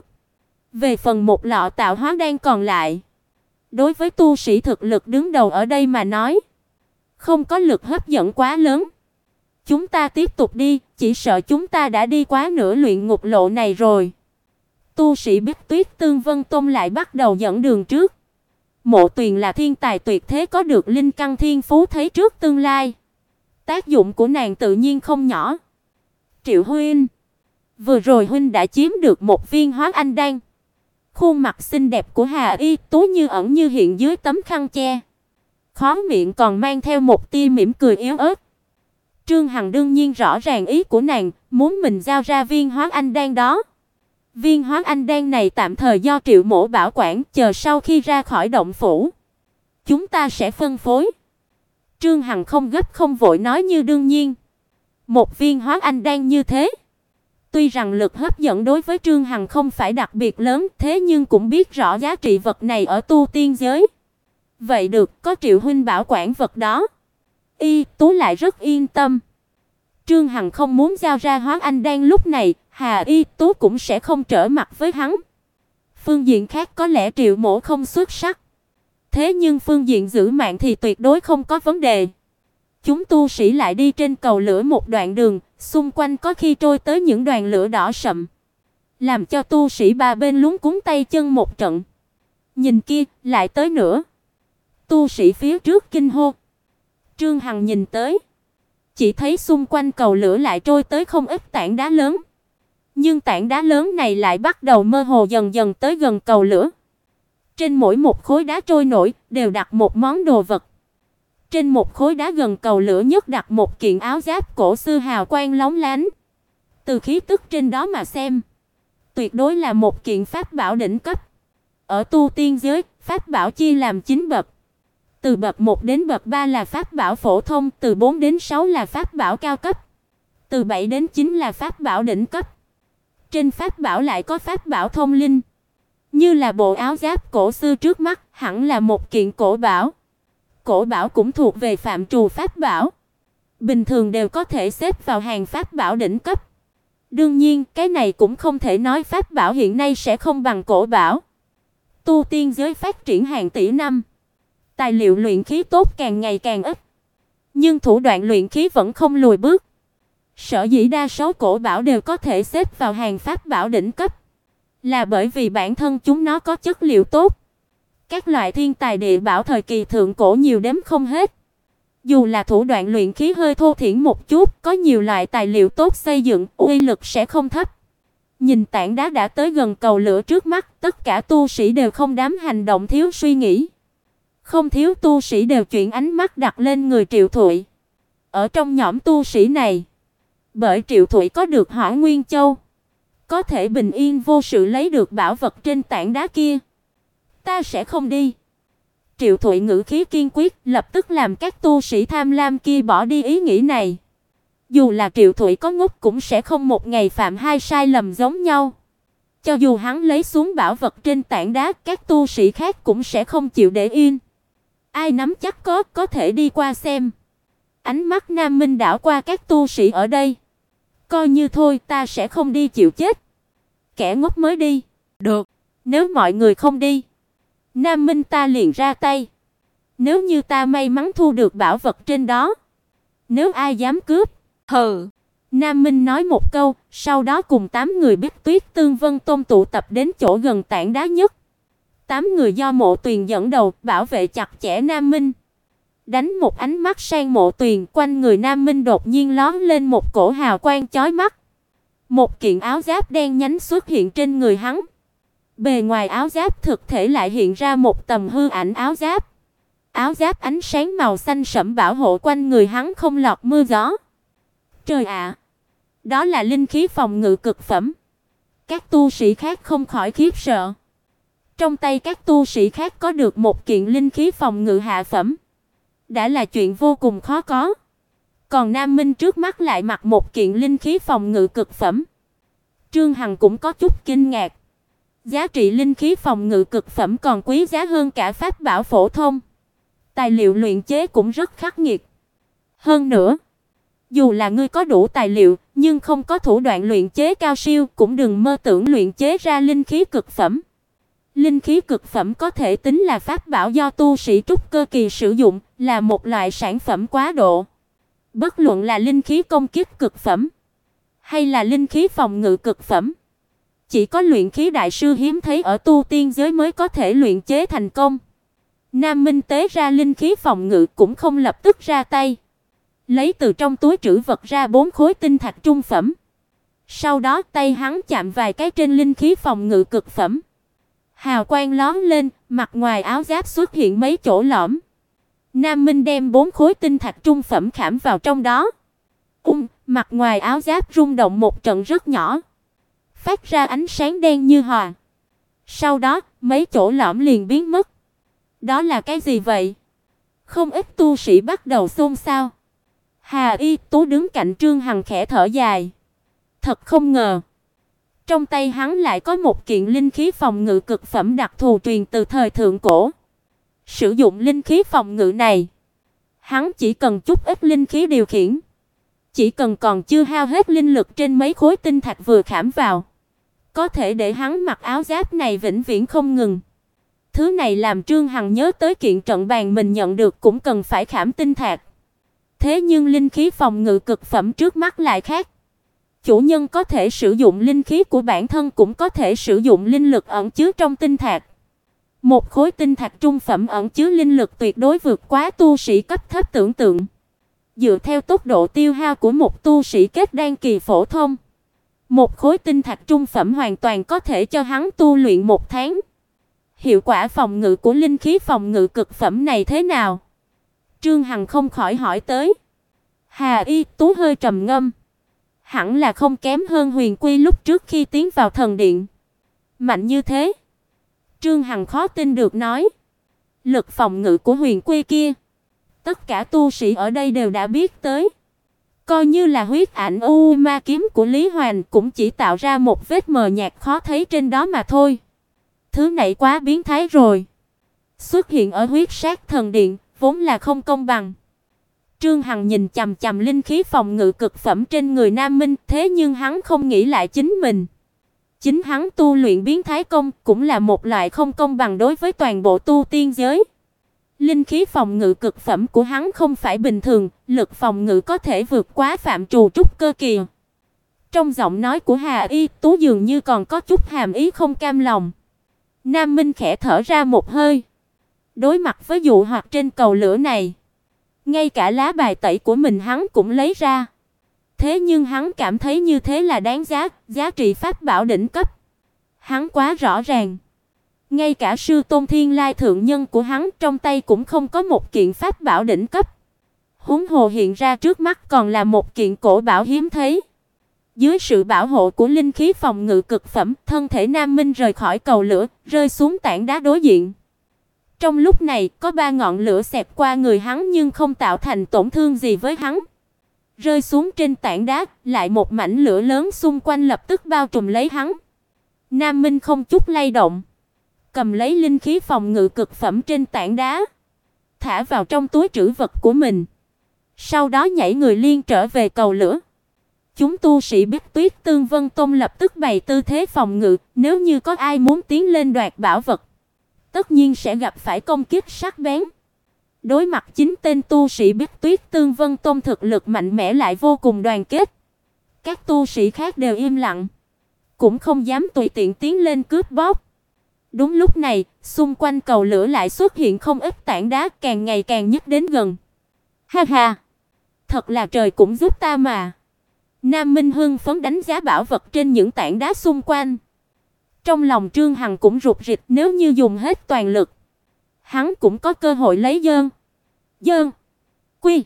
Về phần một lọ tạo hóa đan còn lại, đối với tu sĩ thực lực đứng đầu ở đây mà nói, không có lực hấp dẫn quá lớn. Chúng ta tiếp tục đi, chỉ sợ chúng ta đã đi quá nửa luyện ngục lộ này rồi. Tu sĩ Bích Tuyết Tương Vân Tông lại bắt đầu dẫn đường trước. Mộ Tuyền là thiên tài tuyệt thế, có được linh căn thiên phú thấy trước tương lai. Tác dụng của nàng tự nhiên không nhỏ. Triệu huynh, vừa rồi huynh đã chiếm được một viên Hóa Anh đan. Khuôn mặt xinh đẹp của Hà Y Tú như ẩn như hiện dưới tấm khăn che, khóe miệng còn mang theo một tia mỉm cười yếu ớt. Trương Hằng đương nhiên rõ ràng ý của nàng, muốn mình giao ra viên Hóa Anh đan đó. Viên Hóa Anh đan này tạm thời do Triệu Mỗ bảo quản, chờ sau khi ra khỏi động phủ, chúng ta sẽ phân phối. Trương Hằng không gấp không vội nói như đương nhiên. Một viên Hóa Anh đan như thế, tuy rằng lực hấp dẫn đối với Trương Hằng không phải đặc biệt lớn, thế nhưng cũng biết rõ giá trị vật này ở tu tiên giới. Vậy được, có Triệu huynh bảo quản vật đó, Y Tú lại rất yên tâm. Trương Hằng không muốn giao ra Hóa Anh đan lúc này, Hà Y Tú cũng sẽ không trở mặt với hắn. Phương diện khác có lẽ Triệu Mỗ không xuất sắc, thế nhưng phương diện giữ mạng thì tuyệt đối không có vấn đề. Chúng tu sĩ lại đi trên cầu lửa một đoạn đường, xung quanh có khi trôi tới những đoàn lửa đỏ sậm, làm cho tu sĩ ba bên luống cuống tay chân một trận. Nhìn kia, lại tới nữa. Tu sĩ phía trước kinh hô. Trương Hằng nhìn tới, chỉ thấy xung quanh cầu lửa lại trôi tới không ít tảng đá lớn. Nhưng tảng đá lớn này lại bắt đầu mơ hồ dần dần tới gần cầu lửa. Trên mỗi một khối đá trôi nổi đều đặt một món đồ vật. Trên một khối đá gần cầu lửa nhất đặt một kiện áo giáp cổ xưa hào quang lóng lánh. Từ khí tức trên đó mà xem, tuyệt đối là một kiện pháp bảo đỉnh cấp. Ở tu tiên giới, pháp bảo chia làm 9 bậc. Từ bậc 1 đến bậc 3 là pháp bảo phổ thông, từ 4 đến 6 là pháp bảo cao cấp, từ 7 đến 9 là pháp bảo đỉnh cấp. Trên pháp bảo lại có pháp bảo thông linh, như là bộ áo giáp cổ xưa trước mắt, hẳn là một kiện cổ bảo. Cổ bảo cũng thuộc về phạm trù pháp bảo, bình thường đều có thể xếp vào hàng pháp bảo đỉnh cấp. Đương nhiên, cái này cũng không thể nói pháp bảo hiện nay sẽ không bằng cổ bảo. Tu tiên giới phát triển hàng tỷ năm, tài liệu luyện khí tốt càng ngày càng ít, nhưng thủ đoạn luyện khí vẫn không lùi bước. Sở dĩ đa số cổ bảo đều có thể xếp vào hàng pháp bảo đỉnh cấp, là bởi vì bản thân chúng nó có chất liệu tốt. Các loại thiên tài địa bảo thời kỳ thượng cổ nhiều đếm không hết. Dù là thủ đoạn luyện khí hơi thô thiển một chút, có nhiều loại tài liệu tốt xây dựng, uy lực sẽ không thấp. Nhìn tảng đá đã tới gần cầu lửa trước mắt, tất cả tu sĩ đều không dám hành động thiếu suy nghĩ. Không thiếu tu sĩ đều chuyển ánh mắt đặt lên người Triệu Thụy. Ở trong nhóm tu sĩ này, bởi Triệu Thụy có được Hỏa Nguyên Châu, có thể bình yên vô sự lấy được bảo vật trên tảng đá kia. Ta sẽ không đi. Triệu Thụy ngữ khí kiên quyết, lập tức làm các tu sĩ tham lam kia bỏ đi ý nghĩ này. Dù là Triệu Thụy có ngốc cũng sẽ không một ngày phạm hai sai lầm giống nhau. Cho dù hắn lấy xuống bảo vật trên tảng đá, các tu sĩ khác cũng sẽ không chịu để yên. Ai nắm chắc có thể đi qua xem. Ánh mắt Nam Minh đảo qua các tu sĩ ở đây. Coi như thôi, ta sẽ không đi chịu chết. Kẻ ngốc mới đi. Được, nếu mọi người không đi, Nam Minh ta liền ra tay. Nếu như ta may mắn thu được bảo vật trên đó, nếu ai dám cướp, hừ. Nam Minh nói một câu, sau đó cùng 8 người Bích Tuyết Tương Vân Tôn tụ tập đến chỗ gần tảng đá nhất. 8 người do Mộ Tuyền dẫn đầu, bảo vệ chặt chẽ Nam Minh. Đánh một ánh mắt sang Mộ Tuyền, quanh người Nam Minh đột nhiên lóe lên một cổ hào quang chói mắt. Một kiện áo giáp đen nhánh xuất hiện trên người hắn. Bề ngoài áo giáp thực thể lại hiện ra một tầm hư ảnh áo giáp. Áo giáp ánh sáng màu xanh sẫm bảo hộ quanh người hắn không lọt mưa gió. Trời ạ, đó là linh khí phòng ngự cực phẩm. Các tu sĩ khác không khỏi khiếp sợ. Trong tay các tu sĩ khác có được một kiện linh khí phòng ngự hạ phẩm, đã là chuyện vô cùng khó có. Còn Nam Minh trước mắt lại mặc một kiện linh khí phòng ngự cực phẩm. Trương Hằng cũng có chút kinh ngạc. Giá trị linh khí phòng ngự cực phẩm còn quý giá hơn cả pháp bảo phổ thông. Tài liệu luyện chế cũng rất khắc nghiệt. Hơn nữa, dù là ngươi có đủ tài liệu, nhưng không có thủ đoạn luyện chế cao siêu, cũng đừng mơ tưởng luyện chế ra linh khí cực phẩm. Linh khí cực phẩm có thể tính là pháp bảo do tu sĩ trúc cơ kỳ sử dụng, là một loại sản phẩm quá độ. Bất luận là linh khí công kích cực phẩm, hay là linh khí phòng ngự cực phẩm, chỉ có luyện khí đại sư hiếm thấy ở tu tiên giới mới có thể luyện chế thành công. Nam Minh tế ra linh khí phòng ngự cũng không lập tức ra tay, lấy từ trong túi trữ vật ra 4 khối tinh thạch trung phẩm. Sau đó tay hắn chạm vài cái trên linh khí phòng ngự cực phẩm. Hào quang lóe lên, mặt ngoài áo giáp xuất hiện mấy chỗ lõm. Nam Minh đem 4 khối tinh thạch trung phẩm khảm vào trong đó. Mặt ngoài áo giáp rung động một trận rất nhỏ, phát ra ánh sáng đen như hòa. Sau đó, mấy chỗ lõm liền biến mất. Đó là cái gì vậy? Không ít tu sĩ bắt đầu xôn xao. Hà Y Tú đứng cạnh Trương Hằng khẽ thở dài. Thật không ngờ, trong tay hắn lại có một kiện linh khí phòng ngự cực phẩm đặc thù truyền từ thời thượng cổ. Sử dụng linh khí phòng ngự này, hắn chỉ cần chút ít linh khí điều khiển, chỉ cần còn chưa hao hết linh lực trên mấy khối tinh thạch vừa khảm vào, có thể để hắn mặc áo giáp này vĩnh viễn không ngừng. Thứ này làm Trương Hằng nhớ tới kiện trận bàn mình nhận được cũng cần phải khảm tinh thạch. Thế nhưng linh khí phòng ngự cực phẩm trước mắt lại khác. Chủ nhân có thể sử dụng linh khí của bản thân, cũng có thể sử dụng linh lực ẩn chứa trong tinh thạch. Một khối tinh thạch trung phẩm ẩn chứa linh lực tuyệt đối vượt quá tu sĩ cấp thấp tưởng tượng. Dựa theo tốc độ tiêu hao của một tu sĩ kết đan kỳ phổ thông, một khối tinh thạch trung phẩm hoàn toàn có thể cho hắn tu luyện 1 tháng. Hiệu quả phòng ngự của linh khí phòng ngự cực phẩm này thế nào? Trương Hằng không khỏi hỏi tới. Hà Y Tú hơi trầm ngâm. Hẳn là không kém hơn Huyền Quy lúc trước khi tiến vào thần điện. Mạnh như thế? Trương Hằng khó tin được nói. Lực phòng ngự của Huyền Quy kia, tất cả tu sĩ ở đây đều đã biết tới. Coi như là huyết ảnh u ma kiếm của Lý Hoàn cũng chỉ tạo ra một vết mờ nhạt khó thấy trên đó mà thôi. Thứ này quá biến thái rồi. Xuất hiện ở huyết sát thần điện vốn là không công bằng. Trương Hằng nhìn chằm chằm linh khí phòng ngự cực phẩm trên người Nam Minh, thế nhưng hắn không nghĩ lại chính mình. Chính hắn tu luyện biến thái công cũng là một loại không công bằng đối với toàn bộ tu tiên giới. Linh khí phòng ngự cực phẩm của hắn không phải bình thường, lực phòng ngự có thể vượt quá phạm trù trúc cơ kỳ. Trong giọng nói của Hà Y Tú dường như còn có chút hàm ý không cam lòng. Nam Minh khẽ thở ra một hơi. Đối mặt với dụ hoặc trên cầu lửa này, ngay cả lá bài tẩy của mình hắn cũng lấy ra. Thế nhưng hắn cảm thấy như thế là đáng giá, giá trị pháp bảo đỉnh cấp. Hắn quá rõ ràng. Ngay cả sư tôn Thiên Lai thượng nhân của hắn trong tay cũng không có một kiện pháp bảo đỉnh cấp. Huống hồ hiện ra trước mắt còn là một kiện cổ bảo hiếm thấy. Dưới sự bảo hộ của linh khí phòng ngự cực phẩm, thân thể Nam Minh rời khỏi cầu lửa, rơi xuống tảng đá đối diện. Trong lúc này, có 3 ngọn lửa xẹt qua người hắn nhưng không tạo thành tổn thương gì với hắn. Rơi xuống trên tảng đá, lại một mảnh lửa lớn xung quanh lập tức bao trùm lấy hắn. Nam Minh không chút lay động, cầm lấy linh khí phòng ngự cực phẩm trên tảng đá, thả vào trong túi trữ vật của mình. sau đó nhảy người liên trở về cầu lửa. Chúng tu sĩ Bích Tuyết Tương Vân Tông lập tức bày tư thế phòng ngự, nếu như có ai muốn tiến lên đoạt bảo vật, tất nhiên sẽ gặp phải công kích sắc bén. Đối mặt chính tên tu sĩ Bích Tuyết Tương Vân Tông thực lực mạnh mẽ lại vô cùng đoàn kết, các tu sĩ khác đều im lặng, cũng không dám tùy tiện tiến lên cướp bóc. Đúng lúc này, xung quanh cầu lửa lại xuất hiện không ít tảng đá càng ngày càng nhích đến gần. Ha ha, thật là trời cũng giúp ta mà. Nam Minh hưng phấn đánh giá bảo vật trên những tảng đá xung quanh. Trong lòng Trương Hằng cũng rụt rịch, nếu như dùng hết toàn lực, hắn cũng có cơ hội lấy dơn quy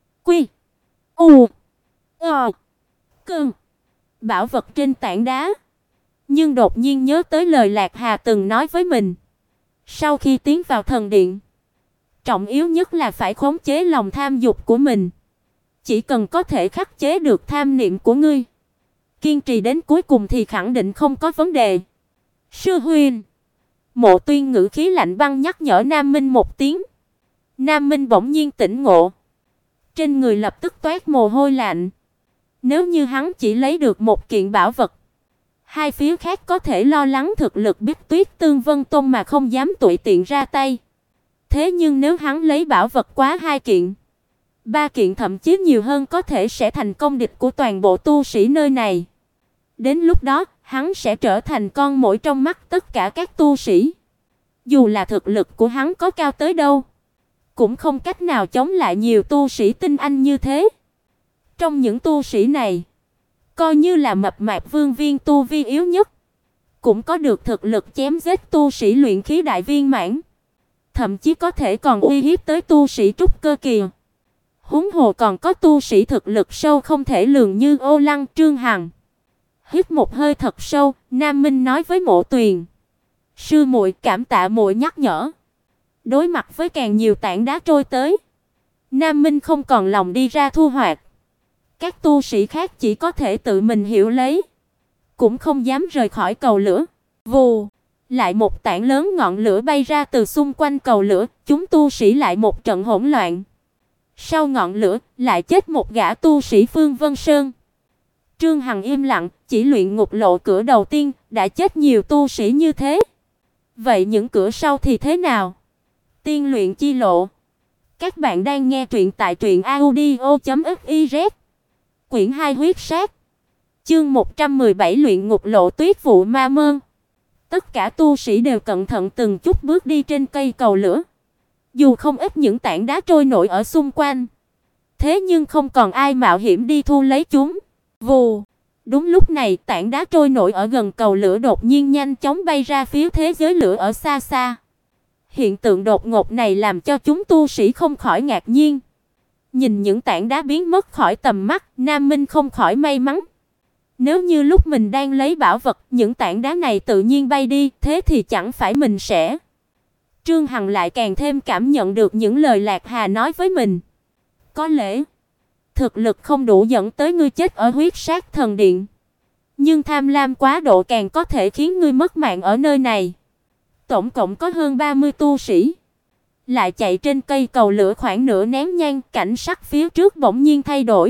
cơn bảo vật trên tảng đá. Nhưng đột nhiên nhớ tới lời Lạc Hà từng nói với mình, sau khi tiến vào thần điện, trọng yếu nhất là phải khống chế lòng tham dục của mình. Chỉ cần có thể khắc chế được tham niệm của ngươi, kiên trì đến cuối cùng thì khẳng định không có vấn đề. Sư huynh. Mộ Tuyên ngữ khí lạnh băng nhắc nhở Nam Minh một tiếng. Nam Minh bỗng nhiên tỉnh ngộ, trên người lập tức toát mồ hôi lạnh. Nếu như hắn chỉ lấy được một kiện bảo vật, hai phía khác có thể lo lắng thực lực Bích Tuyết Tương Vân Tông mà không dám tùy tiện ra tay. Thế nhưng nếu hắn lấy bảo vật quá 2 kiện, 3 kiện thậm chí nhiều hơn, có thể sẽ thành công địch của toàn bộ tu sĩ nơi này. Đến lúc đó, hắn sẽ trở thành con muỗi trong mắt tất cả các tu sĩ. Dù là thực lực của hắn có cao tới đâu, cũng không cách nào chống lại nhiều tu sĩ tinh anh như thế. Trong những tu sĩ này, coi như là mập mạp vương viên tu vi yếu nhất, cũng có được thực lực chém giết tu sĩ luyện khí đại viên mãn, thậm chí có thể còn uy hiếp tới tu sĩ trúc cơ kỳ. Huống hồ còn có tu sĩ thực lực sâu không thể lường như Ô Lăng. Trương Hằng hít một hơi thật sâu, Nam Minh nói với Mộ Tuyền, sư muội, cảm tạ muội nhắc nhở. Đối mặt với càng nhiều tảng đá trôi tới, Nam Minh không còn lòng đi ra thu hoạch. Các tu sĩ khác chỉ có thể tự mình hiểu lấy, cũng không dám rời khỏi cầu lửa. Vù, lại một tảng lớn ngọn lửa bay ra từ xung quanh cầu lửa, chúng tu sĩ lại một trận hỗn loạn. Sau ngọn lửa, lại chết một gã tu sĩ Phương Vân Sơn. Trương Hằng im lặng, chỉ luyện ngục lộ cửa đầu tiên đã chết nhiều tu sĩ như thế. Vậy những cửa sau thì thế nào? Tiên luyện chi lộ. Các bạn đang nghe truyện tại truyệnaudio.fiz. Quyển 2 huyết sát. Chương 117 luyện ngục lộ tuyết vụ ma môn. Tất cả tu sĩ đều cẩn thận từng chút bước đi trên cây cầu lửa. Dù không ít những tảng đá trôi nổi ở xung quanh, thế nhưng không còn ai mạo hiểm đi thu lấy chúng. Vù, đúng lúc này, tảng đá trôi nổi ở gần cầu lửa đột nhiên nhanh chóng bay ra phía thế giới lửa ở xa xa. Hiện tượng đột ngột này làm cho chúng tu sĩ không khỏi ngạc nhiên. Nhìn những tảng đá biến mất khỏi tầm mắt, Nam Minh không khỏi may mắn. Nếu như lúc mình đang lấy bảo vật, những tảng đá này tự nhiên bay đi, thế thì chẳng phải mình sẽ... Trương Hằng lại càng thêm cảm nhận được những lời Lạc Hà nói với mình. Có lẽ thực lực không đủ dẫn tới ngươi chết ở huyết sát thần điện, nhưng tham lam quá độ càng có thể khiến ngươi mất mạng ở nơi này. Tổng cộng có hơn 30 tu sĩ lại chạy trên cây cầu lửa khoảng nửa nén nhang, cảnh sắc phía trước bỗng nhiên thay đổi.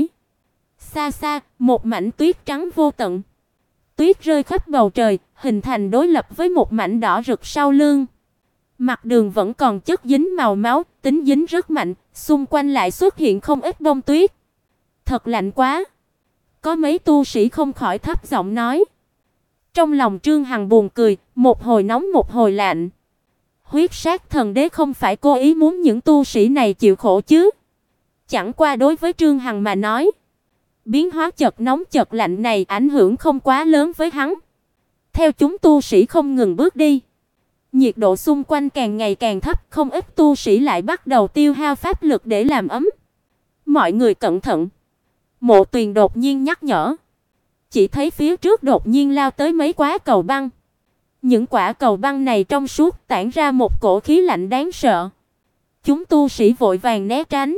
Xa xa, một mảnh tuyết trắng vô tận. Tuyết rơi khắp bầu trời, hình thành đối lập với một mảnh đỏ rực sau lưng. Mặt đường vẫn còn chất dính màu máu, tính dính rất mạnh, xung quanh lại xuất hiện không ít bông tuyết. Thật lạnh quá. Có mấy tu sĩ không khỏi thấp giọng nói. Trong lòng Trương Hằng buồn cười, một hồi nóng một hồi lạnh. Huyết sát thần đế không phải cố ý muốn những tu sĩ này chịu khổ chứ. Chẳng qua đối với Trương Hằng mà nói, biến hóa chợt nóng chợt lạnh này ảnh hưởng không quá lớn với hắn. Theo chúng tu sĩ không ngừng bước đi, nhiệt độ xung quanh càng ngày càng thấp, không ít tu sĩ lại bắt đầu tiêu hao pháp lực để làm ấm. Mọi người cẩn thận. Mộ Tuyền đột nhiên nhắc nhở. Chỉ thấy phía trước đột nhiên lao tới mấy quả cầu băng. Những quả cầu băng này trong suốt, tản ra một cổ khí lạnh đáng sợ. Chúng tu sĩ vội vàng né tránh.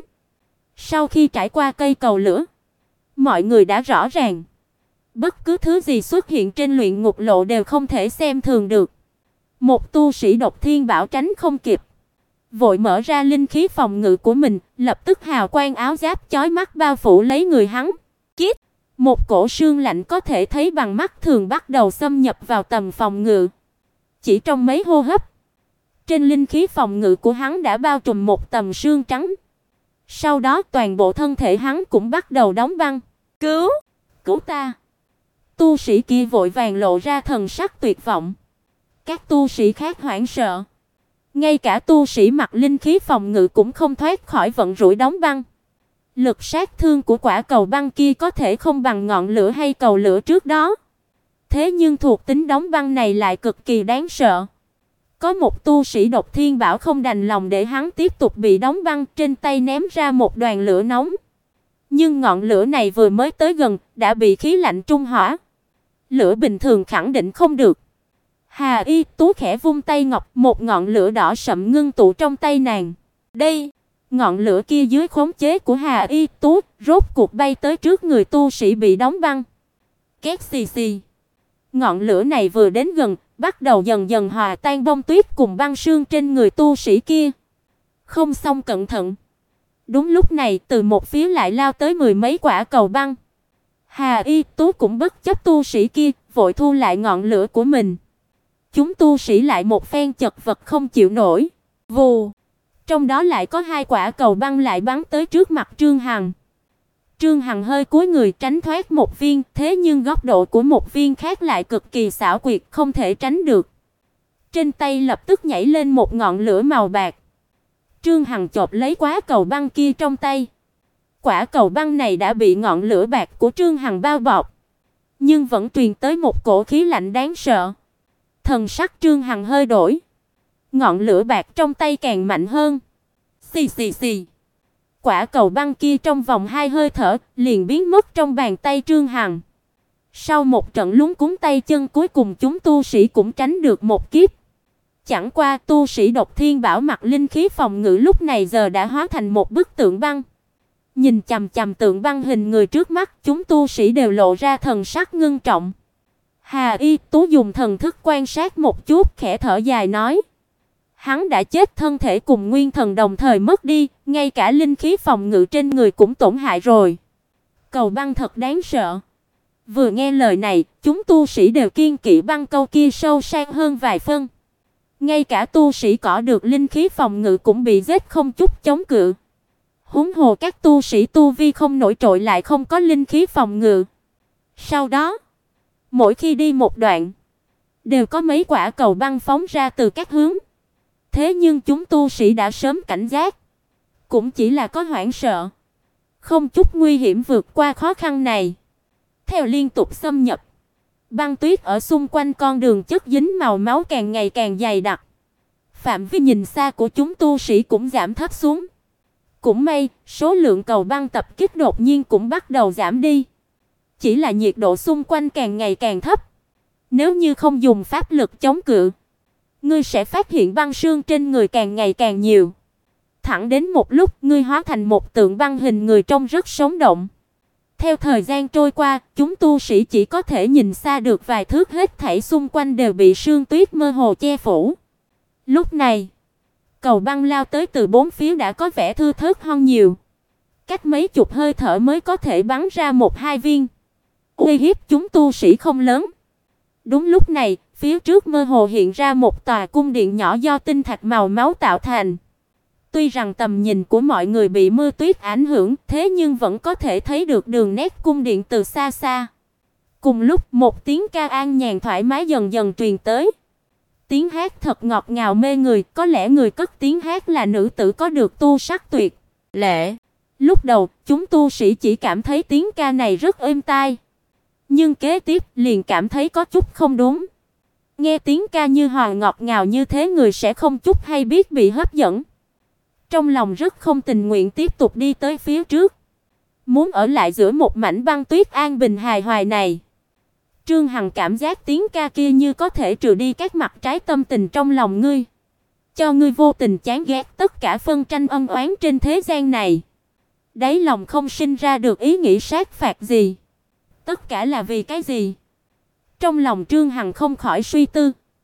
Sau khi trải qua cây cầu lửa, mọi người đã rõ ràng, bất cứ thứ gì xuất hiện trên luyện ngục lộ đều không thể xem thường được. Một tu sĩ độc thiên bảo tránh không kịp, vội mở ra linh khí phòng ngự của mình, lập tức hào quang áo giáp chói mắt bao phủ lấy người hắn. Kít, một cổ sương lạnh có thể thấy bằng mắt thường bắt đầu xâm nhập vào tầm phòng ngự. Chỉ trong mấy hô hấp, trên linh khí phòng ngự của hắn đã bao trùm một tầng sương trắng. Sau đó toàn bộ thân thể hắn cũng bắt đầu đóng băng. Cứu! Cứu ta! Tu sĩ kia vội vàng lộ ra thần sắc tuyệt vọng. Các tu sĩ khác hoảng sợ. Ngay cả tu sĩ mặc linh khí phòng ngự cũng không thoát khỏi vận rủi đóng băng. Lực sát thương của quả cầu băng kia có thể không bằng ngọn lửa hay cầu lửa trước đó. Thế nhưng thuộc tính đóng băng này lại cực kỳ đáng sợ. Có một tu sĩ độc thiên bảo không đành lòng để hắn tiếp tục bị đóng băng, trên tay ném ra một đoàn lửa nóng. Nhưng ngọn lửa này vừa mới tới gần, đã bị khí lạnh trung hỏa. Lửa bình thường khẳng định không được. Hà Y Tú khẽ vung tay ngọc, một ngọn lửa đỏ sậm ngưng tụ trong tay nàng. Đây, ngọn lửa kia dưới khống chế của Hà Y Tú, rốt cuộc bay tới trước người tu sĩ bị đóng băng. Két xì xì. Ngọn lửa này vừa đến gần, bắt đầu dần dần hòa tan bông tuyết cùng băng sương trên người tu sĩ kia. Không xong cẩn thận. Đúng lúc này, từ một phía lại lao tới mười mấy quả cầu băng. Hà Y Tú cũng bất chấp tu sĩ kia, vội thu lại ngọn lửa của mình. Chúng tu sĩ lại một phen chật vật không chịu nổi. Vù, trong đó lại có hai quả cầu băng lại bắn tới trước mặt Trương Hằng. Trương Hằng hơi cúi người tránh thoát một viên, thế nhưng góc độ của một viên khác lại cực kỳ xảo quyệt, không thể tránh được. Trên tay lập tức nhảy lên một ngọn lửa màu bạc. Trương Hằng chộp lấy quả cầu băng kia trong tay. Quả cầu băng này đã bị ngọn lửa bạc của Trương Hằng bao bọc, nhưng vẫn truyền tới một cổ khí lạnh đáng sợ. Thần sắc Trương Hằng hơi đổi. Ngọn lửa bạc trong tay càng mạnh hơn. Xì xì xì. Quả cầu băng kia trong vòng 2 hơi thở liền biến mất trong bàn tay Trương Hằng. Sau một trận lúng cuống tay chân, cuối cùng chúng tu sĩ cũng tránh được một kiếp. Chẳng qua tu sĩ Độc Thiên Bảo mặc linh khí phòng ngự lúc này giờ đã hóa thành một bức tượng băng. Nhìn chằm chằm tượng băng hình người trước mắt, chúng tu sĩ đều lộ ra thần sắc ngưng trọng. Hà Y Tú dùng thần thức quan sát một chút, khẽ thở dài nói: hắn đã chết, thân thể cùng nguyên thần đồng thời mất đi, ngay cả linh khí phòng ngự trên người cũng tổn hại rồi. Cầu băng thật đáng sợ. Vừa nghe lời này, chúng tu sĩ đều kiêng kỵ băng câu kia sâu sang hơn vài phân. Ngay cả tu sĩ có được linh khí phòng ngự cũng bị giết không chút chống cự. Huống hồ các tu sĩ tu vi không nổi trội lại không có linh khí phòng ngự. Sau đó, mỗi khi đi một đoạn, đều có mấy quả cầu băng phóng ra từ các hướng. Thế nhưng chúng tu sĩ đã sớm cảnh giác, cũng chỉ là có hoảng sợ, không chút nguy hiểm vượt qua khó khăn này. Theo liên tục xâm nhập, băng tuyết ở xung quanh con đường chất dính màu máu càng ngày càng dày đặc. Phạm vi nhìn xa của chúng tu sĩ cũng giảm thấp xuống. Cũng may, số lượng cầu băng tập kích đột nhiên cũng bắt đầu giảm đi. Chỉ là nhiệt độ xung quanh càng ngày càng thấp. Nếu như không dùng pháp lực chống cự, ngươi sẽ phát hiện băng sương trên người càng ngày càng nhiều. Thẳng đến một lúc, ngươi hóa thành một tượng băng hình người trông rất sống động. Theo thời gian trôi qua, chúng tu sĩ chỉ có thể nhìn xa được vài thước, hết thảy xung quanh đều bị sương tuyết mơ hồ che phủ. Lúc này, cầu băng lao tới từ bốn phía đã có vẻ thưa thớt hơn nhiều. Cách mấy chục hơi thở mới có thể bắn ra một hai viên. Uy hiếp chúng tu sĩ không lớn. Đúng lúc này, phía trước mơ hồ hiện ra một tòa cung điện nhỏ do tinh thạch màu máu tạo thành. Tuy rằng tầm nhìn của mọi người bị mưa tuyết ảnh hưởng, thế nhưng vẫn có thể thấy được đường nét cung điện từ xa xa. Cùng lúc, một tiếng ca an nhàn thoải mái dần dần truyền tới. Tiếng hát thật ngọt ngào mê người, có lẽ người cất tiếng hát là nữ tử có được tu sắc tuyệt lệ. Lúc đầu, chúng tu sĩ chỉ cảm thấy tiếng ca này rất êm tai, nhưng kế tiếp liền cảm thấy có chút không đúng. Nghe tiếng ca như hòa ngọt ngào như thế, người sẽ không chút hay biết bị hấp dẫn. Trong lòng rất không tình nguyện tiếp tục đi tới phía trước, muốn ở lại giữa một mảnh băng tuyết an bình hài hòa này. Trương Hằng cảm giác tiếng ca kia như có thể trừ đi các mặt trái tâm tình trong lòng ngươi, cho ngươi vô tình chán ghét tất cả phân tranh ân oán trên thế gian này. Đáy lòng không sinh ra được ý nghĩ sát phạt gì. Tất cả là vì cái gì? Trong lòng Trương Hằng không khỏi suy tư.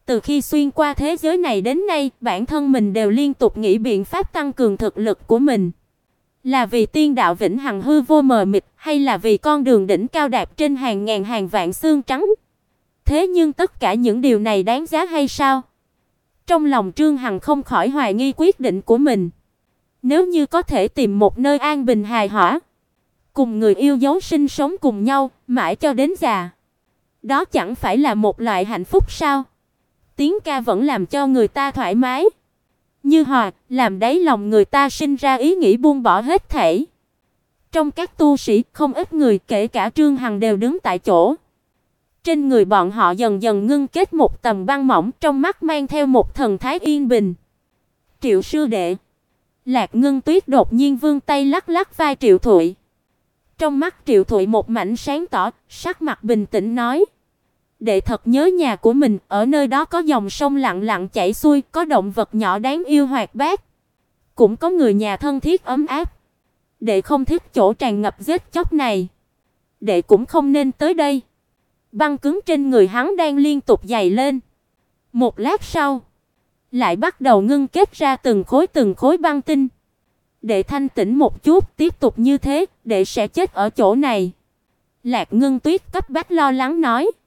Từ khi xuyên qua thế giới này đến nay, bản thân mình đều liên tục nghĩ biện pháp tăng cường thực lực của mình. Là vì tiên đạo vĩnh hằng hư vô mờ mịt, hay là vì con đường đỉnh cao đạp trên hàng ngàn hàng vạn xương trắng? Thế nhưng tất cả những điều này đáng giá hay sao? Trong lòng Trương Hằng không khỏi hoài nghi quyết định của mình. Nếu như có thể tìm một nơi an bình hài hòa, cùng người yêu dấu sinh sống cùng nhau, mãi cho đến già, đó chẳng phải là một loại hạnh phúc sao? Tiếng ca vẫn làm cho người ta thoải mái, như hòa, làm đáy lòng người ta sinh ra ý nghĩ buông bỏ hết thảy. Trong các tu sĩ, không ít người kể cả Trương Hằng đều đứng tại chỗ. Trên người bọn họ dần dần ngưng kết một tầng băng mỏng, trong mắt mang theo một thần thái yên bình. Triệu sư đệ. Lạc Ngân Tuyết đột nhiên vươn tay lắc lắc vai Triệu Thụy. Trong mắt Triệu Thụy một mảnh sáng tỏ, sắc mặt bình tĩnh nói: "Đệ thật nhớ nhà của mình, ở nơi đó có dòng sông lặng lặng chảy xuôi, có động vật nhỏ đáng yêu hoạt bát, cũng có người nhà thân thiết ấm áp. Đệ không thích chỗ tràn ngập giết chóc này. Đệ cũng không nên tới đây." Băng cứng trên người hắn đang liên tục dày lên. Một lát sau, lại bắt đầu ngưng kết ra từng khối băng tinh. Đệ thanh tĩnh một chút, tiếp tục như thế, đệ sẽ chết ở chỗ này. Lạc Ngân Tuyết cấp bách lo lắng nói.